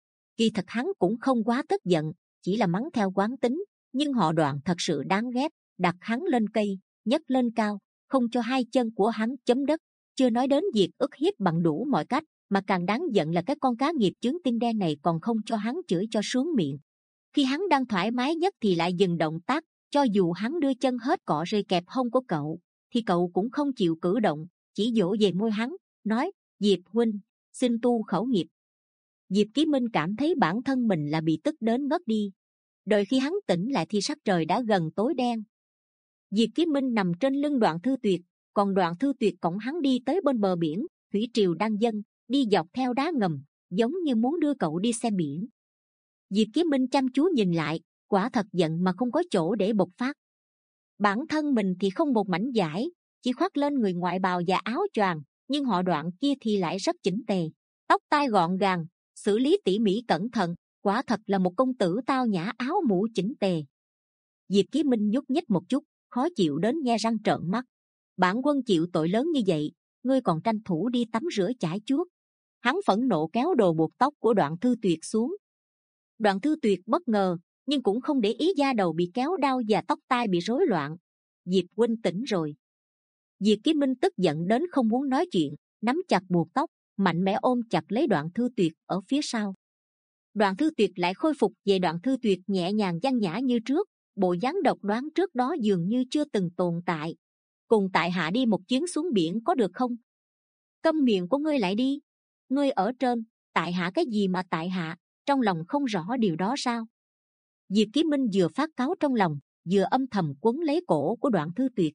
Kỳ thật hắn cũng không quá tức giận, chỉ là mắng theo quán tính, nhưng họ Đoạn thật sự đáng ghét, đặt hắn lên cây, nhấc lên cao, không cho hai chân của hắn chấm đất. Chưa nói đến việc ức hiếp bằng đủ mọi cách, mà càng đáng giận là cái con cá nghiệp chướng tim đen này còn không cho hắn chửi cho sướng miệng. Khi hắn đang thoải mái nhất thì lại dừng động tác, cho dù hắn đưa chân hết cọ rơi kẹp hông của cậu, thì cậu cũng không chịu cử động, chỉ dỗ về môi hắn, nói: Diệp huynh, xin tu khẩu nghiệp. Diệp Chí Minh cảm thấy bản thân mình là bị tức đến ngất đi. Đợi khi hắn tỉnh lại thì sắc trời đã gần tối đen. Diệp Chí Minh nằm trên lưng Đoạn Thư Tuyệt, còn Đoạn Thư Tuyệt cõng hắn đi tới bên bờ biển. Thủy triều đang dâng, đi dọc theo đá ngầm, giống như muốn đưa cậu đi xem biển. Diệp Chí Minh chăm chú nhìn lại, quả thật giận mà không có chỗ để bộc phát. Bản thân mình thì không một mảnh vải, chỉ khoác lên người ngoại bào và áo choàng, nhưng họ Đoạn kia thì lại rất chỉnh tề, tóc tai gọn gàng, xử lý tỉ mỉ cẩn thận, quả thật là một công tử tao nhã, áo mũ chỉnh tề. Diệp Chí Minh nhúc nhích một chút, khó chịu đến nhe răng trợn mắt. Bản quân chịu tội lớn như vậy, ngươi còn tranh thủ đi tắm rửa chải chuốt. Hắn phẫn nộ kéo đồ buộc tóc của Đoạn Thư Tuyệt xuống. Đoạn Thư Tuyệt bất ngờ, nhưng cũng không để ý da đầu bị kéo đau và tóc tai bị rối loạn. Diệp huynh tỉnh rồi. Diệp Chí Minh tức giận đến không muốn nói chuyện, nắm chặt buộc tóc, mạnh mẽ ôm chặt lấy Đoạn Thư Tuyệt ở phía sau. Đoạn Thư Tuyệt lại khôi phục về Đoạn Thư Tuyệt nhẹ nhàng văn nhã như trước, bộ dáng độc đoán trước đó dường như chưa từng tồn tại. Cùng tại hạ đi một chuyến xuống biển có được không? Câm miệng của ngươi lại đi. Ngươi ở trên, tại hạ cái gì mà tại hạ, trong lòng không rõ điều đó sao? Diệp Chí Minh vừa phát cáu trong lòng, vừa âm thầm quấn lấy cổ của Đoạn Thư Tuyệt.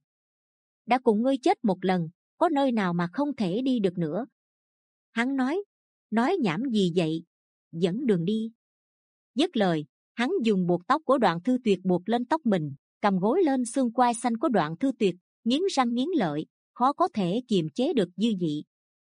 Đã cùng ngươi chết một lần, có nơi nào mà không thể đi được nữa? Hắn nói. Nói nhảm gì vậy? Dẫn đường đi. Dứt lời, hắn dùng buộc tóc của Đoạn Thư Tuyệt buộc lên tóc mình, cầm gối lên xương quai xanh của Đoạn Thư Tuyệt, nghiến răng nghiến lợi, khó có thể kiềm chế được dư vị.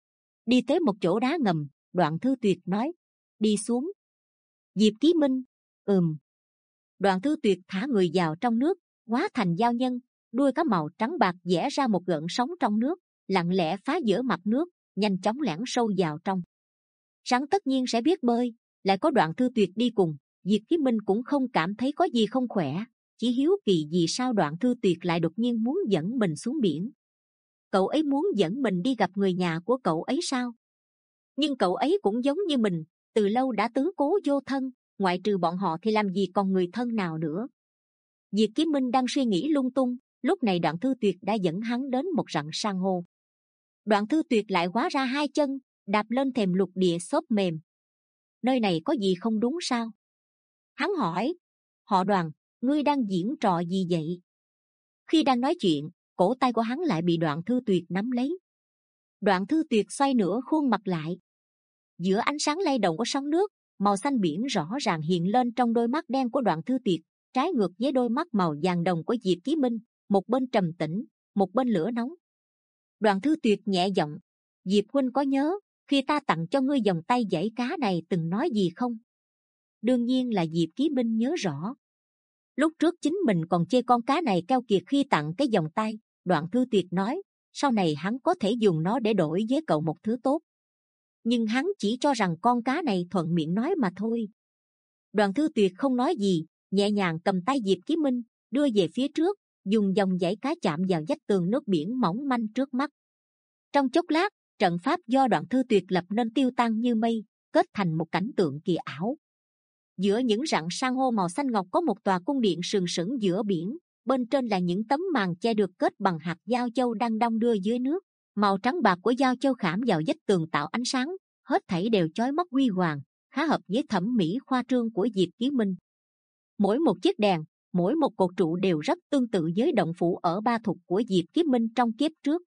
Đi tới một chỗ đá ngầm, Đoạn Thư Tuyệt nói. Đi xuống. Diệp Chí Minh. Ừm. Đoạn Thư Tuyệt thả người vào trong nước, hóa thành giao nhân, đuôi cá màu trắng bạc vẽ ra một gợn sóng trong nước, lặng lẽ phá vỡ mặt nước, nhanh chóng lẻn sâu vào trong. Rắn tất nhiên sẽ biết bơi, lại có Đoạn Thư Tuyệt đi cùng, Diệp Chí Minh cũng không cảm thấy có gì không khỏe, chỉ hiếu kỳ vì sao Đoạn Thư Tuyệt lại đột nhiên muốn dẫn mình xuống biển. Cậu ấy muốn dẫn mình đi gặp người nhà của cậu ấy sao? Nhưng cậu ấy cũng giống như mình, từ lâu đã tứ cố vô thân, ngoại trừ bọn họ thì làm gì còn người thân nào nữa. Diệp Chí Minh đang suy nghĩ lung tung, lúc này Đoạn Thư Tuyệt đã dẫn hắn đến một rặng san hô. Đoạn Thư Tuyệt lại hóa ra hai chân, đạp lên thềm lục địa xốp mềm. Nơi này có gì không đúng sao? Hắn hỏi. Họ Đoàn, ngươi đang diễn trò gì vậy? Khi đang nói chuyện, cổ tay của hắn lại bị Đoạn Thư Tuyệt nắm lấy. Đoạn Thư Tuyệt xoay nửa khuôn mặt lại. Giữa ánh sáng lay động của sóng nước, màu xanh biển rõ ràng hiện lên trong đôi mắt đen của Đoạn Thư Tuyệt, trái ngược với đôi mắt màu vàng đồng của Diệp Chí Minh, một bên trầm tĩnh, một bên lửa nóng. Đoạn Thư Tuyệt nhẹ giọng. Diệp huynh có nhớ khi ta tặng cho ngươi vòng tay dãy cá này từng nói gì không? Đương nhiên là Diệp Chí Minh nhớ rõ. Lúc trước chính mình còn chê con cá này keo kiệt khi tặng cái vòng tay. Đoạn Thư Tuyệt nói, sau này hắn có thể dùng nó để đổi với cậu một thứ tốt. Nhưng hắn chỉ cho rằng con cá này thuận miệng nói mà thôi. Đoạn Thư Tuyệt không nói gì, nhẹ nhàng cầm tay Diệp Chí Minh, đưa về phía trước, dùng dòng dãy cá chạm vào vách tường nước biển mỏng manh trước mắt. Trong chốc lát, trận pháp do Đoạn Thư Tuyệt lập nên tiêu tan như mây, kết thành một cảnh tượng kỳ ảo. Giữa những rặng san hô màu xanh ngọc có một tòa cung điện sừng sững giữa biển, bên trên là những tấm màn che được kết bằng hạt giao châu đang đong đưa dưới nước. Màu trắng bạc của giao châu khảm vào vách tường tạo ánh sáng, hết thảy đều chói mắt huy hoàng, khá hợp với thẩm mỹ khoa trương của Diệp Chí Minh. Mỗi một chiếc đèn, mỗi một cột trụ đều rất tương tự với động phủ ở Ba Thục của Diệp Chí Minh trong kiếp trước.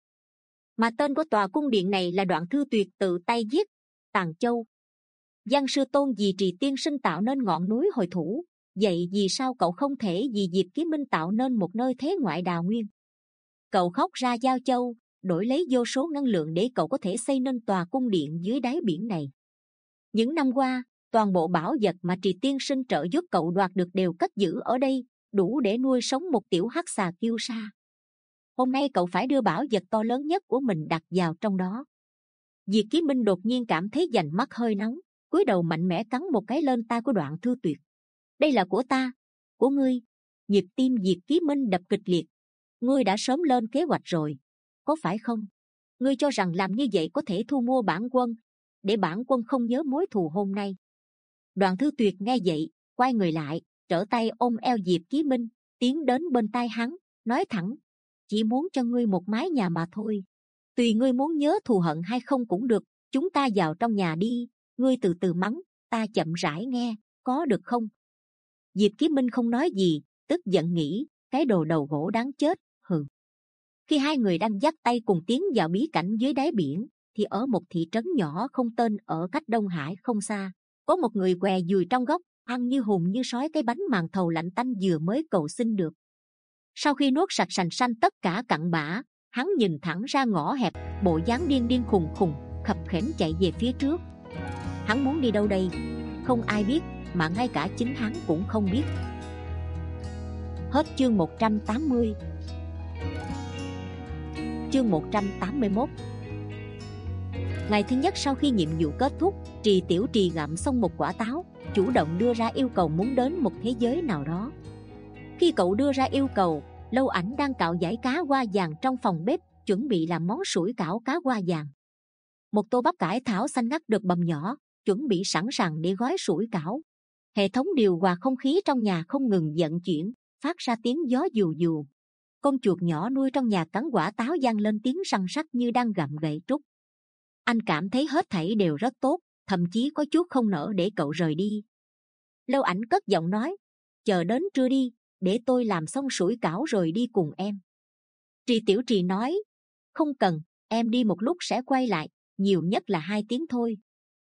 Mà tên của tòa cung điện này là Đoạn Thư Tuyệt tự tay viết, Tàng Châu. Văn sư tôn vì Trì tiên sinh tạo nên ngọn núi hồi thủ, vậy vì sao cậu không thể vì Diệp Chí Minh tạo nên một nơi thế ngoại đào nguyên? Cậu khóc ra giao châu, đổi lấy vô số năng lượng để cậu có thể xây nên tòa cung điện dưới đáy biển này. Những năm qua, toàn bộ bảo vật mà Trì tiên sinh trợ giúp cậu đoạt được đều cất giữ ở đây, đủ để nuôi sống một tiểu hắc xà kiêu sa. Hôm nay cậu phải đưa bảo vật to lớn nhất của mình đặt vào trong đó. Diệp Chí Minh đột nhiên cảm thấy vành mắt hơi nóng, cúi đầu mạnh mẽ cắn một cái lên tai của Đoạn Thư Tuyệt. Đây là của ta, của ngươi. Nhịp tim Diệp Chí Minh đập kịch liệt. Ngươi đã sớm lên kế hoạch rồi, có phải không? Ngươi cho rằng làm như vậy có thể thu mua bản quân, để bản quân không nhớ mối thù hôm nay. Đoạn Thư Tuyệt nghe vậy, quay người lại, trở tay ôm eo Diệp Chí Minh, tiến đến bên tai hắn, nói thẳng: chỉ muốn cho ngươi một mái nhà mà thôi. Tùy ngươi muốn nhớ thù hận hay không cũng được. Chúng ta vào trong nhà đi, ngươi từ từ mắng, ta chậm rãi nghe, có được không? Diệp Chí Minh không nói gì, tức giận nghĩ, cái đồ đầu gỗ đáng chết, hừ. Khi hai người đang dắt tay cùng tiến vào bí cảnh dưới đáy biển, thì ở một thị trấn nhỏ không tên ở cách Đông Hải không xa, có một người què dùi trong góc, ăn như hùm như sói cái bánh màn thầu lạnh tanh vừa mới cầu xin được. Sau khi nuốt sạch sành xanh tất cả cặn bã, hắn nhìn thẳng ra ngõ hẹp, bộ dáng điên điên khùng khùng, khập khểnh chạy về phía trước. Hắn muốn đi đâu đây? Không ai biết, mà ngay cả chính hắn cũng không biết. Hết chương một trăm tám mươi. Chương một trăm tám mươi mốt. Ngày thứ nhất sau khi nhiệm vụ kết thúc, Trì Tiểu Trì gặm xong một quả táo, chủ động đưa ra yêu cầu muốn đến một thế giới nào đó. Khi cậu đưa ra yêu cầu, Lâu Ảnh đang cạo dải cá hoa vàng trong phòng bếp, chuẩn bị làm món sủi cảo cá hoa vàng. Một tô bắp cải thảo xanh ngắt được bầm nhỏ, chuẩn bị sẵn sàng để gói sủi cảo. Hệ thống điều hòa không khí trong nhà không ngừng vận chuyển, phát ra tiếng gió dù dù. Con chuột nhỏ nuôi trong nhà cắn quả táo vang lên tiếng săn sắc như đang gặm gậy trúc. Anh cảm thấy hết thảy đều rất tốt, thậm chí có chút không nỡ để cậu rời đi. Lâu Ảnh cất giọng nói, chờ đến trưa đi, để tôi làm xong sủi cảo rồi đi cùng em. Trì Tiểu Trì nói, không cần, em đi một lúc sẽ quay lại, nhiều nhất là hai tiếng thôi.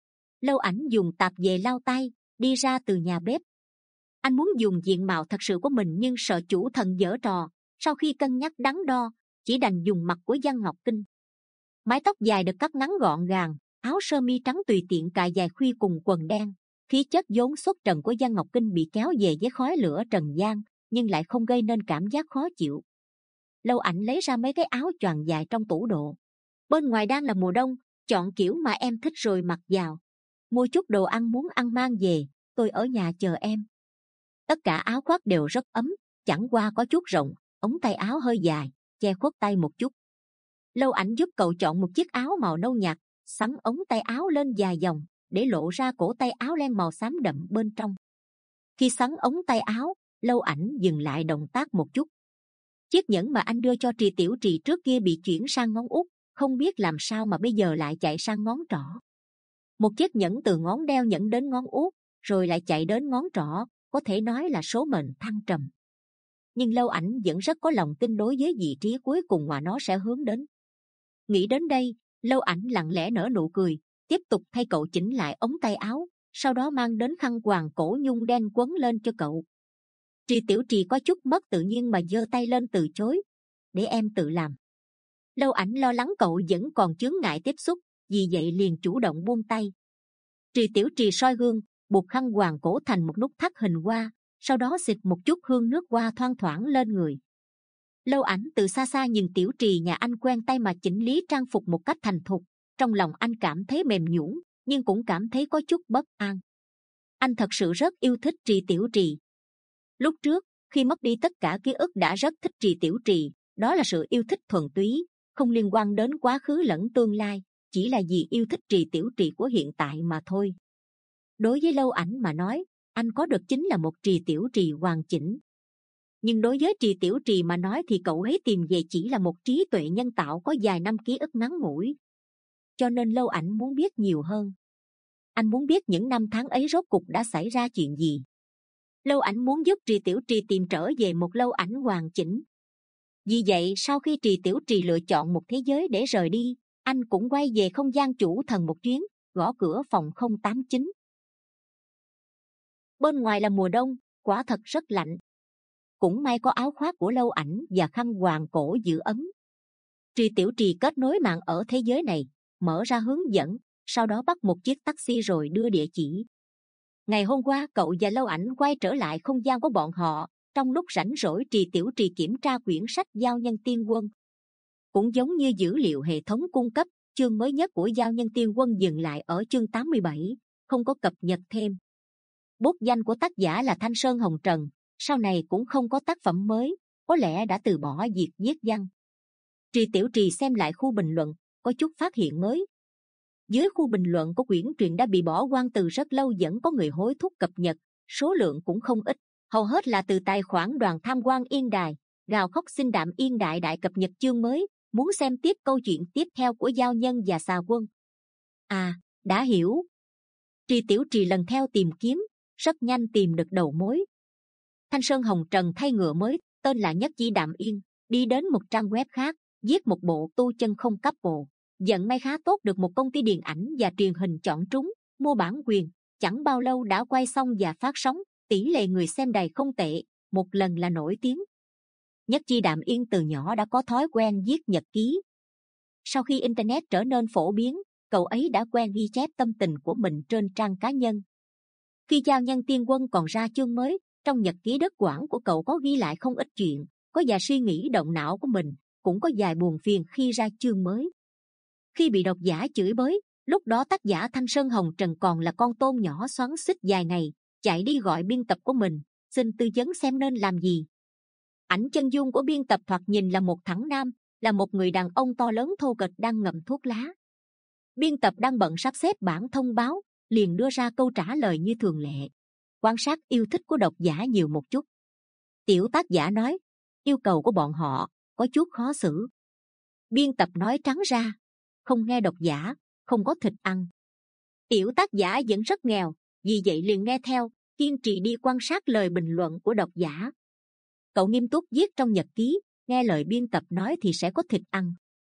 Lâu Ảnh dùng tạp dề lau tay, đi ra từ nhà bếp. Anh muốn dùng diện mạo thật sự của mình nhưng sợ chủ thần giở trò, sau khi cân nhắc đắn đo, chỉ đành dùng mặt của Giang Ngọc Kinh. Mái tóc dài được cắt ngắn gọn gàng, áo sơ mi trắng tùy tiện cài dài khuy cùng quần đen. Khí chất vốn xuất trần của Giang Ngọc Kinh bị kéo về với khói lửa trần gian, nhưng lại không gây nên cảm giác khó chịu. Lâu Ảnh lấy ra mấy cái áo choàng dài trong tủ độ. Bên ngoài đang là mùa đông, chọn kiểu mà em thích rồi mặc vào. Mua chút đồ ăn muốn ăn mang về, tôi ở nhà chờ em. Tất cả áo khoác đều rất ấm, chẳng qua có chút rộng, ống tay áo hơi dài, che khuất tay một chút. Lâu Ảnh giúp cậu chọn một chiếc áo màu nâu nhạt, xắn ống tay áo lên dài dòng, để lộ ra cổ tay áo len màu xám đậm bên trong. Khi xắn ống tay áo, Lâu Ảnh dừng lại động tác một chút. Chiếc nhẫn mà anh đưa cho Trì Tiểu Trì trước kia bị chuyển sang ngón út, không biết làm sao mà bây giờ lại chạy sang ngón trỏ. Một chiếc nhẫn từ ngón đeo nhẫn đến ngón út, rồi lại chạy đến ngón trỏ, có thể nói là số mệnh thăng trầm. Nhưng Lâu Ảnh vẫn rất có lòng tin đối với vị trí cuối cùng mà nó sẽ hướng đến. Nghĩ đến đây, Lâu Ảnh lặng lẽ nở nụ cười, tiếp tục thay cậu chỉnh lại ống tay áo, sau đó mang đến khăn quàng cổ nhung đen quấn lên cho cậu. Trì Tiểu Trì có chút mất tự nhiên mà giơ tay lên từ chối, để em tự làm. Lâu Ảnh lo lắng cậu vẫn còn chướng ngại tiếp xúc, vì vậy liền chủ động buông tay. Trì Tiểu Trì soi gương, buộc khăn quàng cổ thành một nút thắt hình hoa, sau đó xịt một chút hương nước hoa thoang thoảng lên người. Lâu Ảnh từ xa xa nhìn Tiểu Trì nhà anh quen tay mà chỉnh lý trang phục một cách thành thục, trong lòng anh cảm thấy mềm nhũn, nhưng cũng cảm thấy có chút bất an. Anh thật sự rất yêu thích Trì Tiểu Trì. Lúc trước, khi mất đi tất cả ký ức đã rất thích Trì Tiểu Trì, đó là sự yêu thích thuần túy, không liên quan đến quá khứ lẫn tương lai, chỉ là vì yêu thích Trì Tiểu Trì của hiện tại mà thôi. Đối với Lâu Ảnh mà nói, anh có được chính là một Trì Tiểu Trì hoàn chỉnh. Nhưng đối với Trì Tiểu Trì mà nói thì cậu ấy tìm về chỉ là một trí tuệ nhân tạo có vài năm ký ức ngắn ngủi. Cho nên Lâu Ảnh muốn biết nhiều hơn. Anh muốn biết những năm tháng ấy rốt cục đã xảy ra chuyện gì. Lâu Ảnh muốn giúp Trì Tiểu Trì tìm trở về một Lâu Ảnh hoàn chỉnh. Vì vậy sau khi Trì Tiểu Trì lựa chọn một thế giới để rời đi, anh cũng quay về không gian chủ thần một chuyến, gõ cửa phòng không tám chín. Bên ngoài là mùa đông, quả thật rất lạnh. Cũng may có áo khoác của Lâu Ảnh và khăn quàng cổ giữ ấm. Trì Tiểu Trì kết nối mạng ở thế giới này, mở ra hướng dẫn, sau đó bắt một chiếc taxi rồi đưa địa chỉ. Ngày hôm qua cậu và Lâu Ảnh quay trở lại không gian của bọn họ. Trong lúc rảnh rỗi Trì Tiểu Trì kiểm tra quyển sách Giao Nhân Tiên Quân. Cũng giống như dữ liệu hệ thống cung cấp, chương mới nhất của Giao Nhân Tiên Quân dừng lại ở chương tám mươi bảy, không có cập nhật thêm. Bút danh của tác giả là Thanh Sơn Hồng Trần, sau này cũng không có tác phẩm mới, có lẽ đã từ bỏ việc viết văn. Trì Tiểu Trì xem lại khu bình luận, có chút phát hiện mới. Dưới khu bình luận của quyển truyện đã bị bỏ hoang từ rất lâu vẫn có người hối thúc cập nhật, số lượng cũng không ít. Hầu hết là từ tài khoản Đoàn Tham Quan Yên Đài, gào khóc xin đạm Yên Đại đại cập nhật chương mới, muốn xem tiếp câu chuyện tiếp theo của Giao Nhân và Xà Quân. À, đã hiểu. Trì Tiểu Trì lần theo tìm kiếm, rất nhanh tìm được đầu mối. Thanh Sơn Hồng Trần thay ngựa mới, tên là Nhất Chi Đạm Yên, đi đến một trang web khác, viết một bộ tu chân không cấp bộ. Vận may khá tốt được một công ty điện ảnh và truyền hình chọn trúng, mua bản quyền, chẳng bao lâu đã quay xong và phát sóng. Tỷ lệ người xem đài không tệ, một lần là nổi tiếng. Nhất Chi Đạm Yên từ nhỏ đã có thói quen viết nhật ký. Sau khi internet trở nên phổ biến, cậu ấy đã quen ghi chép tâm tình của mình trên trang cá nhân. Khi Giao Nhân Tiên Quân còn ra chương mới, trong nhật ký đất Quảng của cậu có ghi lại không ít chuyện, có vài suy nghĩ động não của mình, cũng có vài buồn phiền khi ra chương mới. Khi bị độc giả chửi bới, lúc đó tác giả Thanh Sơn Hồng Trần còn là con tôm nhỏ xoắn xít vài ngày, chạy đi gọi biên tập của mình, xin tư vấn xem nên làm gì. Ảnh chân dung của biên tập thoạt nhìn là một thẳng nam, là một người đàn ông to lớn thô kệch đang ngậm thuốc lá. Biên tập đang bận sắp xếp bản thông báo, liền đưa ra câu trả lời như thường lệ. Quan sát yêu thích của độc giả nhiều một chút. Tiểu tác giả nói, yêu cầu của bọn họ có chút khó xử. Biên tập nói trắng ra, không nghe độc giả, không có thịt ăn. Tiểu tác giả vẫn rất nghèo, vì vậy liền nghe theo, kiên trì đi quan sát lời bình luận của độc giả. Cậu nghiêm túc viết trong nhật ký, nghe lời biên tập nói thì sẽ có thịt ăn.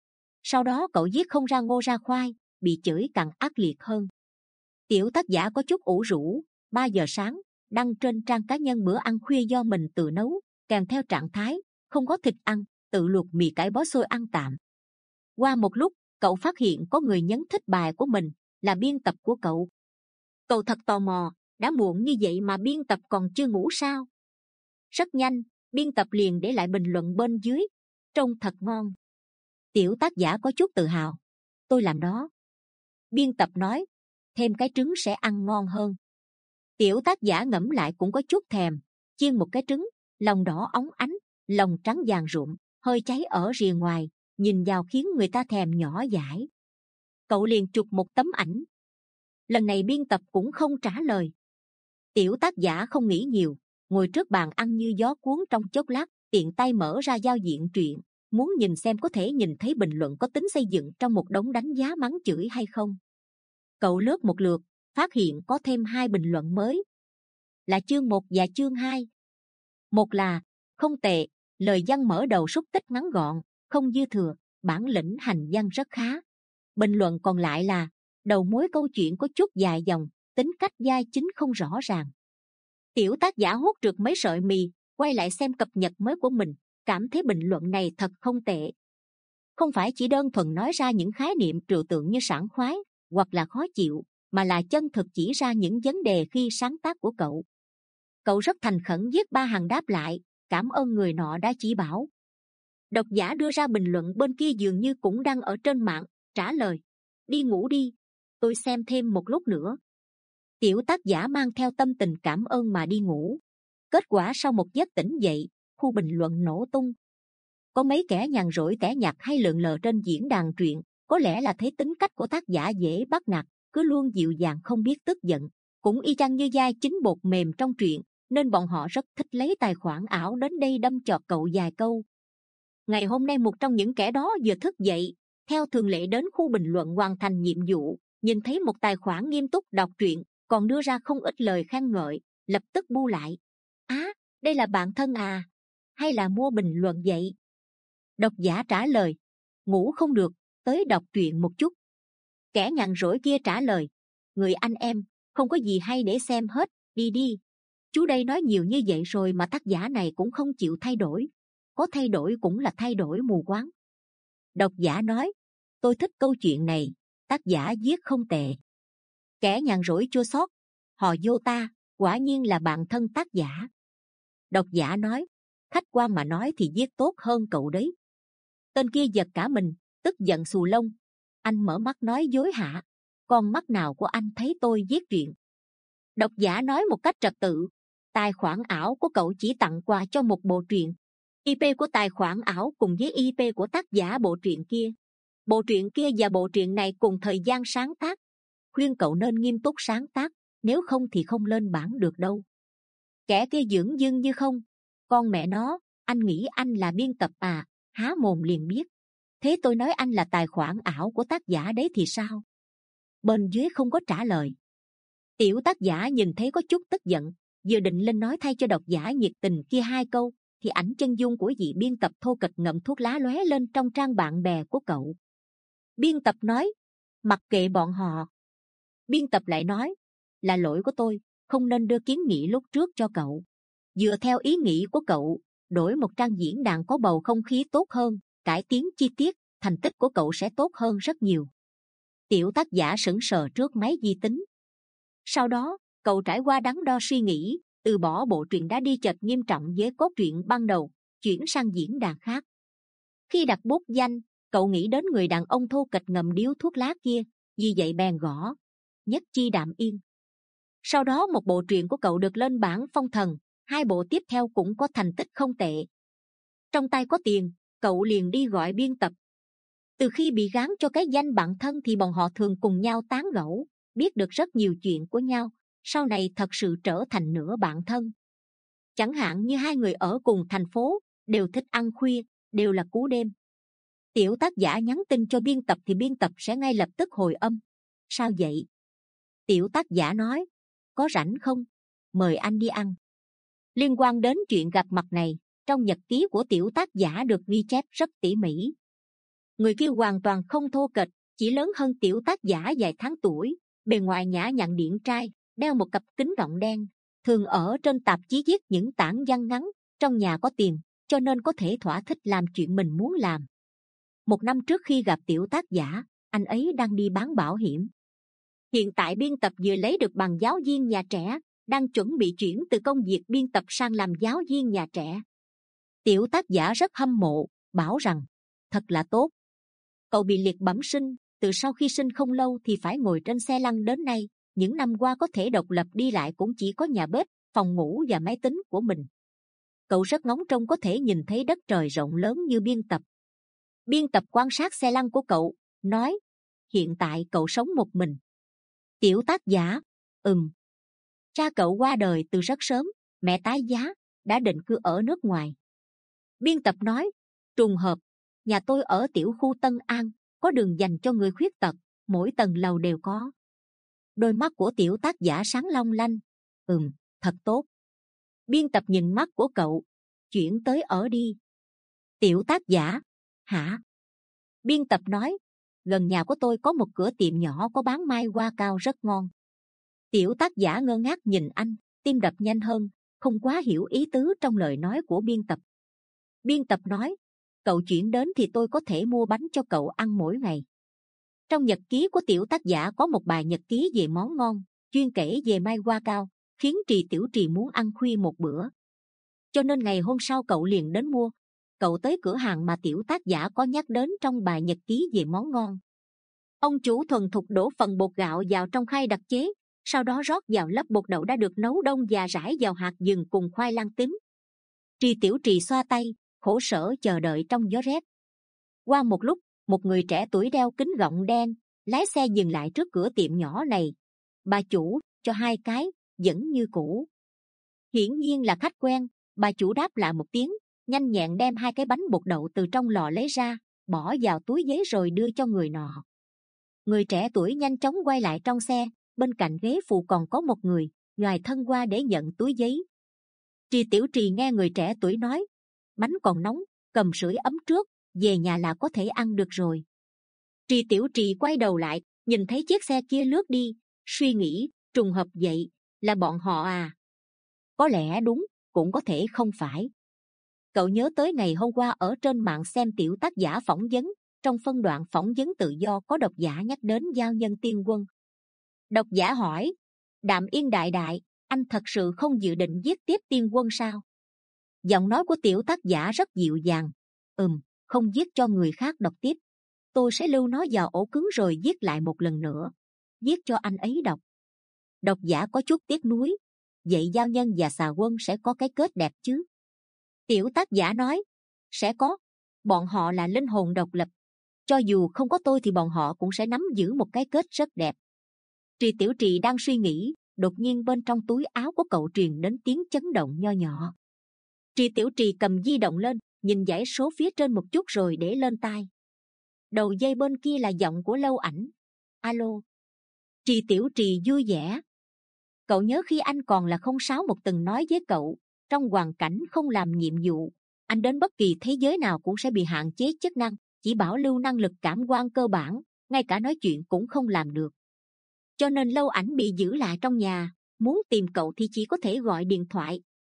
Sau đó cậu viết không ra ngô ra khoai, bị chửi càng ác liệt hơn. Tiểu tác giả có chút ủ rũ, ba giờ sáng, đăng trên trang cá nhân bữa ăn khuya do mình tự nấu, kèm theo trạng thái, không có thịt ăn, tự luộc mì cải bó xôi ăn tạm. Qua một lúc, cậu phát hiện có người nhấn thích bài của mình, là biên tập của cậu. Cậu thật tò mò, đã muộn như vậy mà biên tập còn chưa ngủ sao? Rất nhanh, biên tập liền để lại bình luận bên dưới, trông thật ngon. Tiểu tác giả có chút tự hào, tôi làm đó. Biên tập nói, thêm cái trứng sẽ ăn ngon hơn. Tiểu tác giả ngẫm lại cũng có chút thèm, chiên một cái trứng, lòng đỏ óng ánh, lòng trắng vàng rụm, hơi cháy ở rìa ngoài, nhìn vào khiến người ta thèm nhỏ dãi. Cậu liền chụp một tấm ảnh. Lần này biên tập cũng không trả lời. Tiểu tác giả không nghĩ nhiều, ngồi trước bàn ăn như gió cuốn trong chốc lát, tiện tay mở ra giao diện truyện, muốn nhìn xem có thể nhìn thấy bình luận có tính xây dựng trong một đống đánh giá mắng chửi hay không. Cậu lướt một lượt, phát hiện có thêm hai bình luận mới, là chương một và chương hai. Một là không tệ, lời văn mở đầu xúc tích ngắn gọn, không dư thừa, bản lĩnh hành văn rất khá. Bình luận còn lại là đầu mối câu chuyện có chút dài dòng, tính cách vai chính không rõ ràng. Tiểu tác giả hút trượt mấy sợi mì, quay lại xem cập nhật mới của mình, cảm thấy bình luận này thật không tệ. Không phải chỉ đơn thuần nói ra những khái niệm trừu tượng như sảng khoái hoặc là khó chịu, mà là chân thực chỉ ra những vấn đề khi sáng tác của cậu. Cậu rất thành khẩn viết ba hàng đáp lại, cảm ơn người nọ đã chỉ bảo. Độc giả đưa ra bình luận bên kia dường như cũng đang ở trên mạng, trả lời, đi ngủ đi, tôi xem thêm một lúc nữa. Tiểu tác giả mang theo tâm tình cảm ơn mà đi ngủ. Kết quả sau một giấc tỉnh dậy, khu bình luận nổ tung. Có mấy kẻ nhàn rỗi tẻ nhạt hay lượn lờ trên diễn đàn truyện, có lẽ là thấy tính cách của tác giả dễ bắt nạt, cứ luôn dịu dàng không biết tức giận, cũng y chang như vai chính bột mềm trong truyện, nên bọn họ rất thích lấy tài khoản ảo đến đây đâm chọt cậu vài câu. Ngày hôm nay một trong những kẻ đó vừa thức dậy, theo thường lệ đến khu bình luận hoàn thành nhiệm vụ, nhìn thấy một tài khoản nghiêm túc đọc truyện, còn đưa ra không ít lời khen ngợi, lập tức bu lại. Á, à, đây là bạn thân à, hay là mua bình luận vậy? Độc giả trả lời, ngủ không được, tới đọc truyện một chút. Kẻ nhàn rỗi kia trả lời, người anh em, không có gì hay để xem hết, đi đi. Chú đây nói nhiều như vậy rồi mà tác giả này cũng không chịu thay đổi. Có thay đổi cũng là thay đổi mù quáng. Độc giả nói, tôi thích câu chuyện này, tác giả viết không tệ. Kẻ nhàn rỗi chua xót, họ vô ta, quả nhiên là bạn thân tác giả. Độc giả nói, khách quan mà nói thì viết tốt hơn cậu đấy. Tên kia giật cả mình, tức giận xù lông. Anh mở mắt nói dối hả? Con mắt nào của anh thấy tôi viết truyện? Độc giả nói một cách trật tự, tài khoản ảo của cậu chỉ tặng quà cho một bộ truyện. i pê của tài khoản ảo cùng với i pê của tác giả bộ truyện kia. Bộ truyện kia và bộ truyện này cùng thời gian sáng tác. Khuyên cậu nên nghiêm túc sáng tác, nếu không thì không lên bảng được đâu. Kẻ kia dưỡng dưng như không. Con mẹ nó, anh nghĩ anh là biên tập à? Há mồm liền biết. Thế tôi nói anh là tài khoản ảo của tác giả đấy thì sao? Bên dưới không có trả lời. Tiểu tác giả nhìn thấy có chút tức giận, vừa định lên nói thay cho độc giả nhiệt tình kia hai câu, thì ảnh chân dung của vị biên tập thô kệch ngậm thuốc lá lóe lên trong trang bạn bè của cậu. Biên tập nói, mặc kệ bọn họ. Biên tập lại nói, là lỗi của tôi, không nên đưa kiến nghị lúc trước cho cậu. Dựa theo ý nghĩ của cậu, đổi một trang diễn đàn có bầu không khí tốt hơn, cải tiến chi tiết, thành tích của cậu sẽ tốt hơn rất nhiều. Tiểu tác giả sững sờ trước máy vi tính. Sau đó, cậu trải qua đắn đo suy nghĩ, từ bỏ bộ truyện đã đi chệch nghiêm trọng với cốt truyện ban đầu, chuyển sang diễn đàn khác. Khi đặt bút danh, cậu nghĩ đến người đàn ông thô kệch ngậm điếu thuốc lá kia, vì vậy bèn gõ Nhất Chi Đạm Yên. Sau đó một bộ truyện của cậu được lên bảng phong thần, hai bộ tiếp theo cũng có thành tích không tệ. Trong tay có tiền, cậu liền đi gọi biên tập. Từ khi bị gán cho cái danh bạn thân thì bọn họ thường cùng nhau tán gẫu, biết được rất nhiều chuyện của nhau, sau này thật sự trở thành nửa bạn thân. Chẳng hạn như hai người ở cùng thành phố, đều thích ăn khuya, đều là cú đêm. Tiểu tác giả nhắn tin cho biên tập thì biên tập sẽ ngay lập tức hồi âm. Sao vậy? Tiểu tác giả nói, có rảnh không? Mời anh đi ăn. Liên quan đến chuyện gặp mặt này, trong nhật ký của tiểu tác giả được ghi chép rất tỉ mỉ. Người kia hoàn toàn không thô kệch, chỉ lớn hơn tiểu tác giả vài tháng tuổi, bề ngoài nhã nhặn điển trai, đeo một cặp kính gọng đen, thường ở trên tạp chí viết những tản văn ngắn. Trong nhà có tiền, cho nên có thể thỏa thích làm chuyện mình muốn làm. Một năm trước khi gặp tiểu tác giả, anh ấy đang đi bán bảo hiểm. Hiện tại biên tập vừa lấy được bằng giáo viên nhà trẻ, đang chuẩn bị chuyển từ công việc biên tập sang làm giáo viên nhà trẻ. Tiểu tác giả rất hâm mộ, bảo rằng thật là tốt. Cậu bị liệt bẩm sinh, từ sau khi sinh không lâu thì phải ngồi trên xe lăn đến nay. Những năm qua có thể độc lập đi lại cũng chỉ có nhà bếp, phòng ngủ và máy tính của mình. Cậu rất ngóng trông có thể nhìn thấy đất trời rộng lớn như biên tập. Biên tập quan sát xe lăn của cậu, nói, hiện tại cậu sống một mình. Tiểu tác giả, ừm. Cha cậu qua đời từ rất sớm, mẹ tái giá, đã định cư ở nước ngoài. Biên tập nói, trùng hợp, nhà tôi ở tiểu khu Tân An, có đường dành cho người khuyết tật, mỗi tầng lầu đều có. Đôi mắt của tiểu tác giả sáng long lanh, ừm, thật tốt. Biên tập nhìn mắt của cậu, chuyển tới ở đi. Tiểu tác giả, hả? Biên tập nói, gần nhà của tôi có một cửa tiệm nhỏ có bán mai hoa cao rất ngon. Tiểu tác giả ngơ ngác nhìn anh, tim đập nhanh hơn, không quá hiểu ý tứ trong lời nói của biên tập. Biên tập nói, cậu chuyển đến thì tôi có thể mua bánh cho cậu ăn mỗi ngày. Trong nhật ký của tiểu tác giả có một bài nhật ký về món ngon, chuyên kể về mai hoa cao, khiến Trì Tiểu Trì muốn ăn khuya một bữa. Cho nên ngày hôm sau cậu liền đến mua. Cậu tới cửa hàng mà tiểu tác giả có nhắc đến trong bài nhật ký về món ngon. Ông chủ thuần thục đổ phần bột gạo vào trong khay đặc chế, sau đó rót vào lớp bột đậu đã được nấu đông và rải vào hạt vừng cùng khoai lang tím. Trì Tiểu Trì xoa tay, khổ sở chờ đợi trong gió rét. Qua một lúc, một người trẻ tuổi đeo kính gọng đen lái xe dừng lại trước cửa tiệm nhỏ này. Bà chủ, cho hai cái, vẫn như cũ. Hiển nhiên là khách quen. Bà chủ đáp lại một tiếng, nhanh nhẹn đem hai cái bánh bột đậu từ trong lò lấy ra, bỏ vào túi giấy rồi đưa cho người nọ. Người trẻ tuổi nhanh chóng quay lại trong xe, bên cạnh ghế phụ còn có một người, ngoài thân qua để nhận túi giấy. Trì Tiểu Trì nghe người trẻ tuổi nói, bánh còn nóng, cầm sưởi ấm trước, về nhà là có thể ăn được rồi. Trì Tiểu Trì quay đầu lại, nhìn thấy chiếc xe kia lướt đi, suy nghĩ, trùng hợp vậy, là bọn họ à? Có lẽ đúng, cũng có thể không phải. Cậu nhớ tới ngày hôm qua ở trên mạng xem tiểu tác giả phỏng vấn, trong phân đoạn phỏng vấn tự do có độc giả nhắc đến giao nhân tiên quân. Độc giả hỏi, Đạm Yên đại đại, anh thật sự không dự định giết tiếp tiên quân sao? Giọng nói của tiểu tác giả rất dịu dàng, ừm, không giết cho người khác đọc tiếp. Tôi sẽ lưu nó vào ổ cứng rồi giết lại một lần nữa, giết cho anh ấy đọc. Độc giả có chút tiếc nuối, vậy giao nhân và xà quân sẽ có cái kết đẹp chứ? Tiểu tác giả nói, sẽ có. Bọn họ là linh hồn độc lập, cho dù không có tôi thì bọn họ cũng sẽ nắm giữ một cái kết rất đẹp. Trì Tiểu Trì đang suy nghĩ, đột nhiên bên trong túi áo của cậu truyền đến tiếng chấn động nho nhỏ. Trì Tiểu Trì cầm di động lên, nhìn dãy số phía trên một chút rồi để lên tai. Đầu dây bên kia là giọng của Lâu Ảnh. Alo. Trì Tiểu Trì vui vẻ. Cậu nhớ khi anh còn là không sáu một từng nói với cậu, trong hoàn cảnh không làm nhiệm vụ, anh đến bất kỳ thế giới nào cũng sẽ bị hạn chế chức năng, chỉ bảo lưu năng lực cảm quan cơ bản, ngay cả nói chuyện cũng không làm được. Cho nên Lâu Ảnh bị giữ lại trong nhà, muốn tìm cậu thì chỉ có thể gọi điện thoại.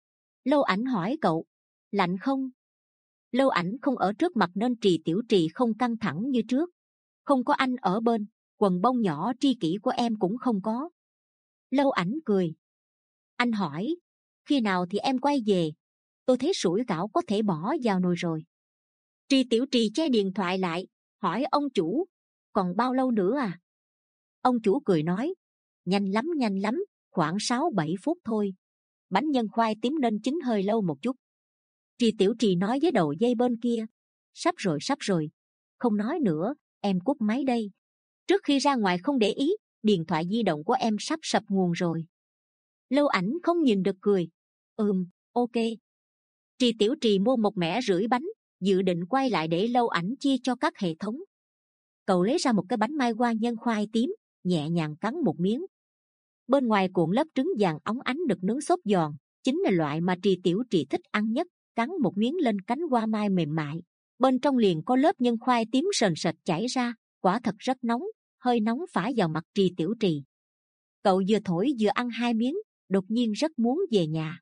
Lâu Ảnh hỏi cậu, lạnh không? Lâu Ảnh không ở trước mặt nên Trì Tiểu Trì không căng thẳng như trước. Không có anh ở bên, quần bông nhỏ tri kỷ của em cũng không có. Lâu Ảnh cười. Anh hỏi, khi nào thì em quay về? Tôi thấy sủi cảo có thể bỏ vào nồi rồi. Tri Tiểu Trì che điện thoại lại, hỏi ông chủ, còn bao lâu nữa à? Ông chủ cười nói, nhanh lắm nhanh lắm, khoảng sáu bảy phút thôi. Bánh nhân khoai tím nên chín hơi lâu một chút. Tri Tiểu Trì nói với đầu dây bên kia, sắp rồi sắp rồi, không nói nữa, em cúp máy đây. Trước khi ra ngoài không để ý, điện thoại di động của em sắp sập nguồn rồi. Lâu Ảnh không nhìn được cười, ừm, ok. Tri Tiểu Trì mua một mẻ rưỡi bánh, dự định quay lại để Lâu Ảnh chia cho các hệ thống. Cậu lấy ra một cái bánh mai qua nhân khoai tím, nhẹ nhàng cắn một miếng. Bên ngoài cuộn lớp trứng vàng óng ánh được nướng xốp giòn, chính là loại mà Tri Tiểu Trì thích ăn nhất. Cắn một miếng lên cánh hoa mai mềm mại, bên trong liền có lớp nhân khoai tím sền sệt chảy ra, quả thật rất nóng, hơi nóng phả vào mặt Tri Tiểu Trì. Cậu vừa thổi vừa ăn hai miếng, đột nhiên rất muốn về nhà.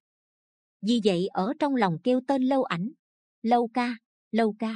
Vì vậy ở trong lòng kêu tên Lâu Ảnh, Lâu ca, Lâu ca.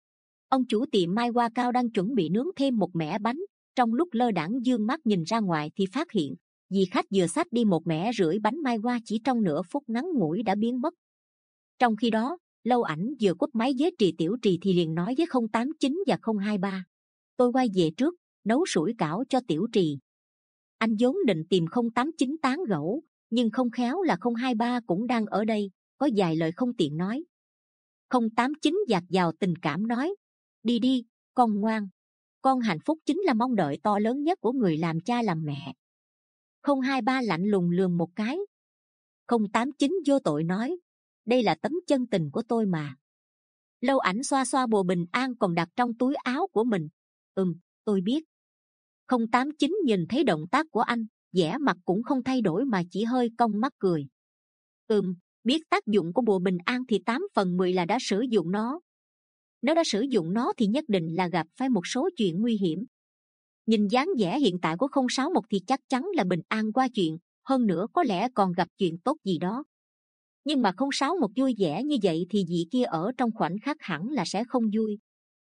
Ông chủ tiệm mai hoa cao đang chuẩn bị nướng thêm một mẻ bánh, trong lúc lơ đãng dương mắt nhìn ra ngoài thì phát hiện vị khách vừa xách đi một mẻ rưỡi bánh mai hoa chỉ trong nửa phút ngắn ngủi đã biến mất. Trong khi đó, Lâu Ảnh vừa cúp máy với Tri Tiểu Trì thì liền nói với không tám chín và không hai ba, tôi quay về trước, nấu sủi cảo cho Tiểu Trì. Anh vốn định tìm không tám chín tán gẫu, nhưng không khéo là không hai ba cũng đang ở đây, có vài lời không tiện nói. không tám chín dạt vào tình cảm nói, đi đi, con ngoan. Con hạnh phúc chính là mong đợi to lớn nhất của người làm cha làm mẹ. không hai ba lạnh lùng lườm một cái. không tám chín vô tội nói, đây là tấm chân tình của tôi mà. Lâu Ảnh xoa xoa bùa bình an còn đặt trong túi áo của mình. Ừm, tôi biết. không tám chín nhìn thấy động tác của anh, vẻ mặt cũng không thay đổi mà chỉ hơi cong mắt cười. Ừm, biết tác dụng của bùa bình an thì tám phần mười là đã sử dụng nó. Nếu đã sử dụng nó thì nhất định là gặp phải một số chuyện nguy hiểm. Nhìn dáng vẻ hiện tại của không sáu một thì chắc chắn là bình an qua chuyện, hơn nữa có lẽ còn gặp chuyện tốt gì đó. Nhưng mà không sáu một vui vẻ như vậy thì vị kia ở trong khoảnh khắc hẳn là sẽ không vui.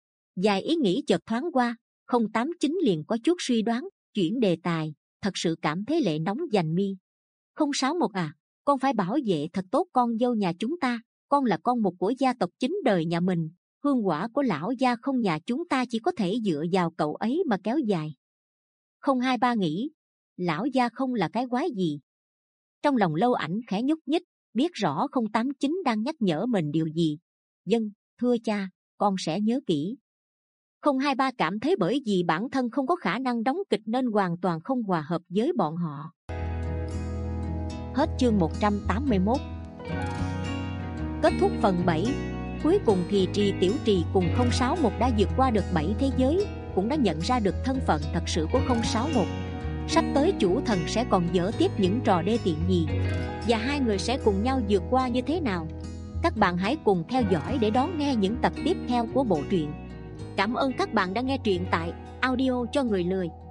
Vài ý nghĩ chợt thoáng qua, không tám chín liền có chút suy đoán, chuyển đề tài, thật sự cảm thấy lệ nóng dành mi. không sáu một à, con phải bảo vệ thật tốt con dâu nhà chúng ta, con là con một của gia tộc chính đời nhà mình, hương quả của lão gia không nhà chúng ta chỉ có thể dựa vào cậu ấy mà kéo dài. không hai ba nghĩ, lão gia không là cái quái gì. Trong lòng Lâu Ảnh khẽ nhúc nhích, biết rõ không tám chín đang nhắc nhở mình điều gì. Vâng, thưa cha, con sẽ nhớ kỹ. không hai ba cảm thấy bởi vì bản thân không có khả năng đóng kịch nên hoàn toàn không hòa hợp với bọn họ. Hết chương một trăm tám mươi mốt. Kết thúc phần bảy. Cuối cùng thì Tri Tiểu Trì cùng không sáu một đã vượt qua được bảy thế giới, cũng đã nhận ra được thân phận thật sự của không sáu một. Sắp tới chủ thần sẽ còn dở tiếp những trò đê tiện gì, và hai người sẽ cùng nhau vượt qua như thế nào. Các bạn hãy cùng theo dõi để đón nghe những tập tiếp theo của bộ truyện. Cảm ơn các bạn đã nghe truyện tại Audio cho người lười.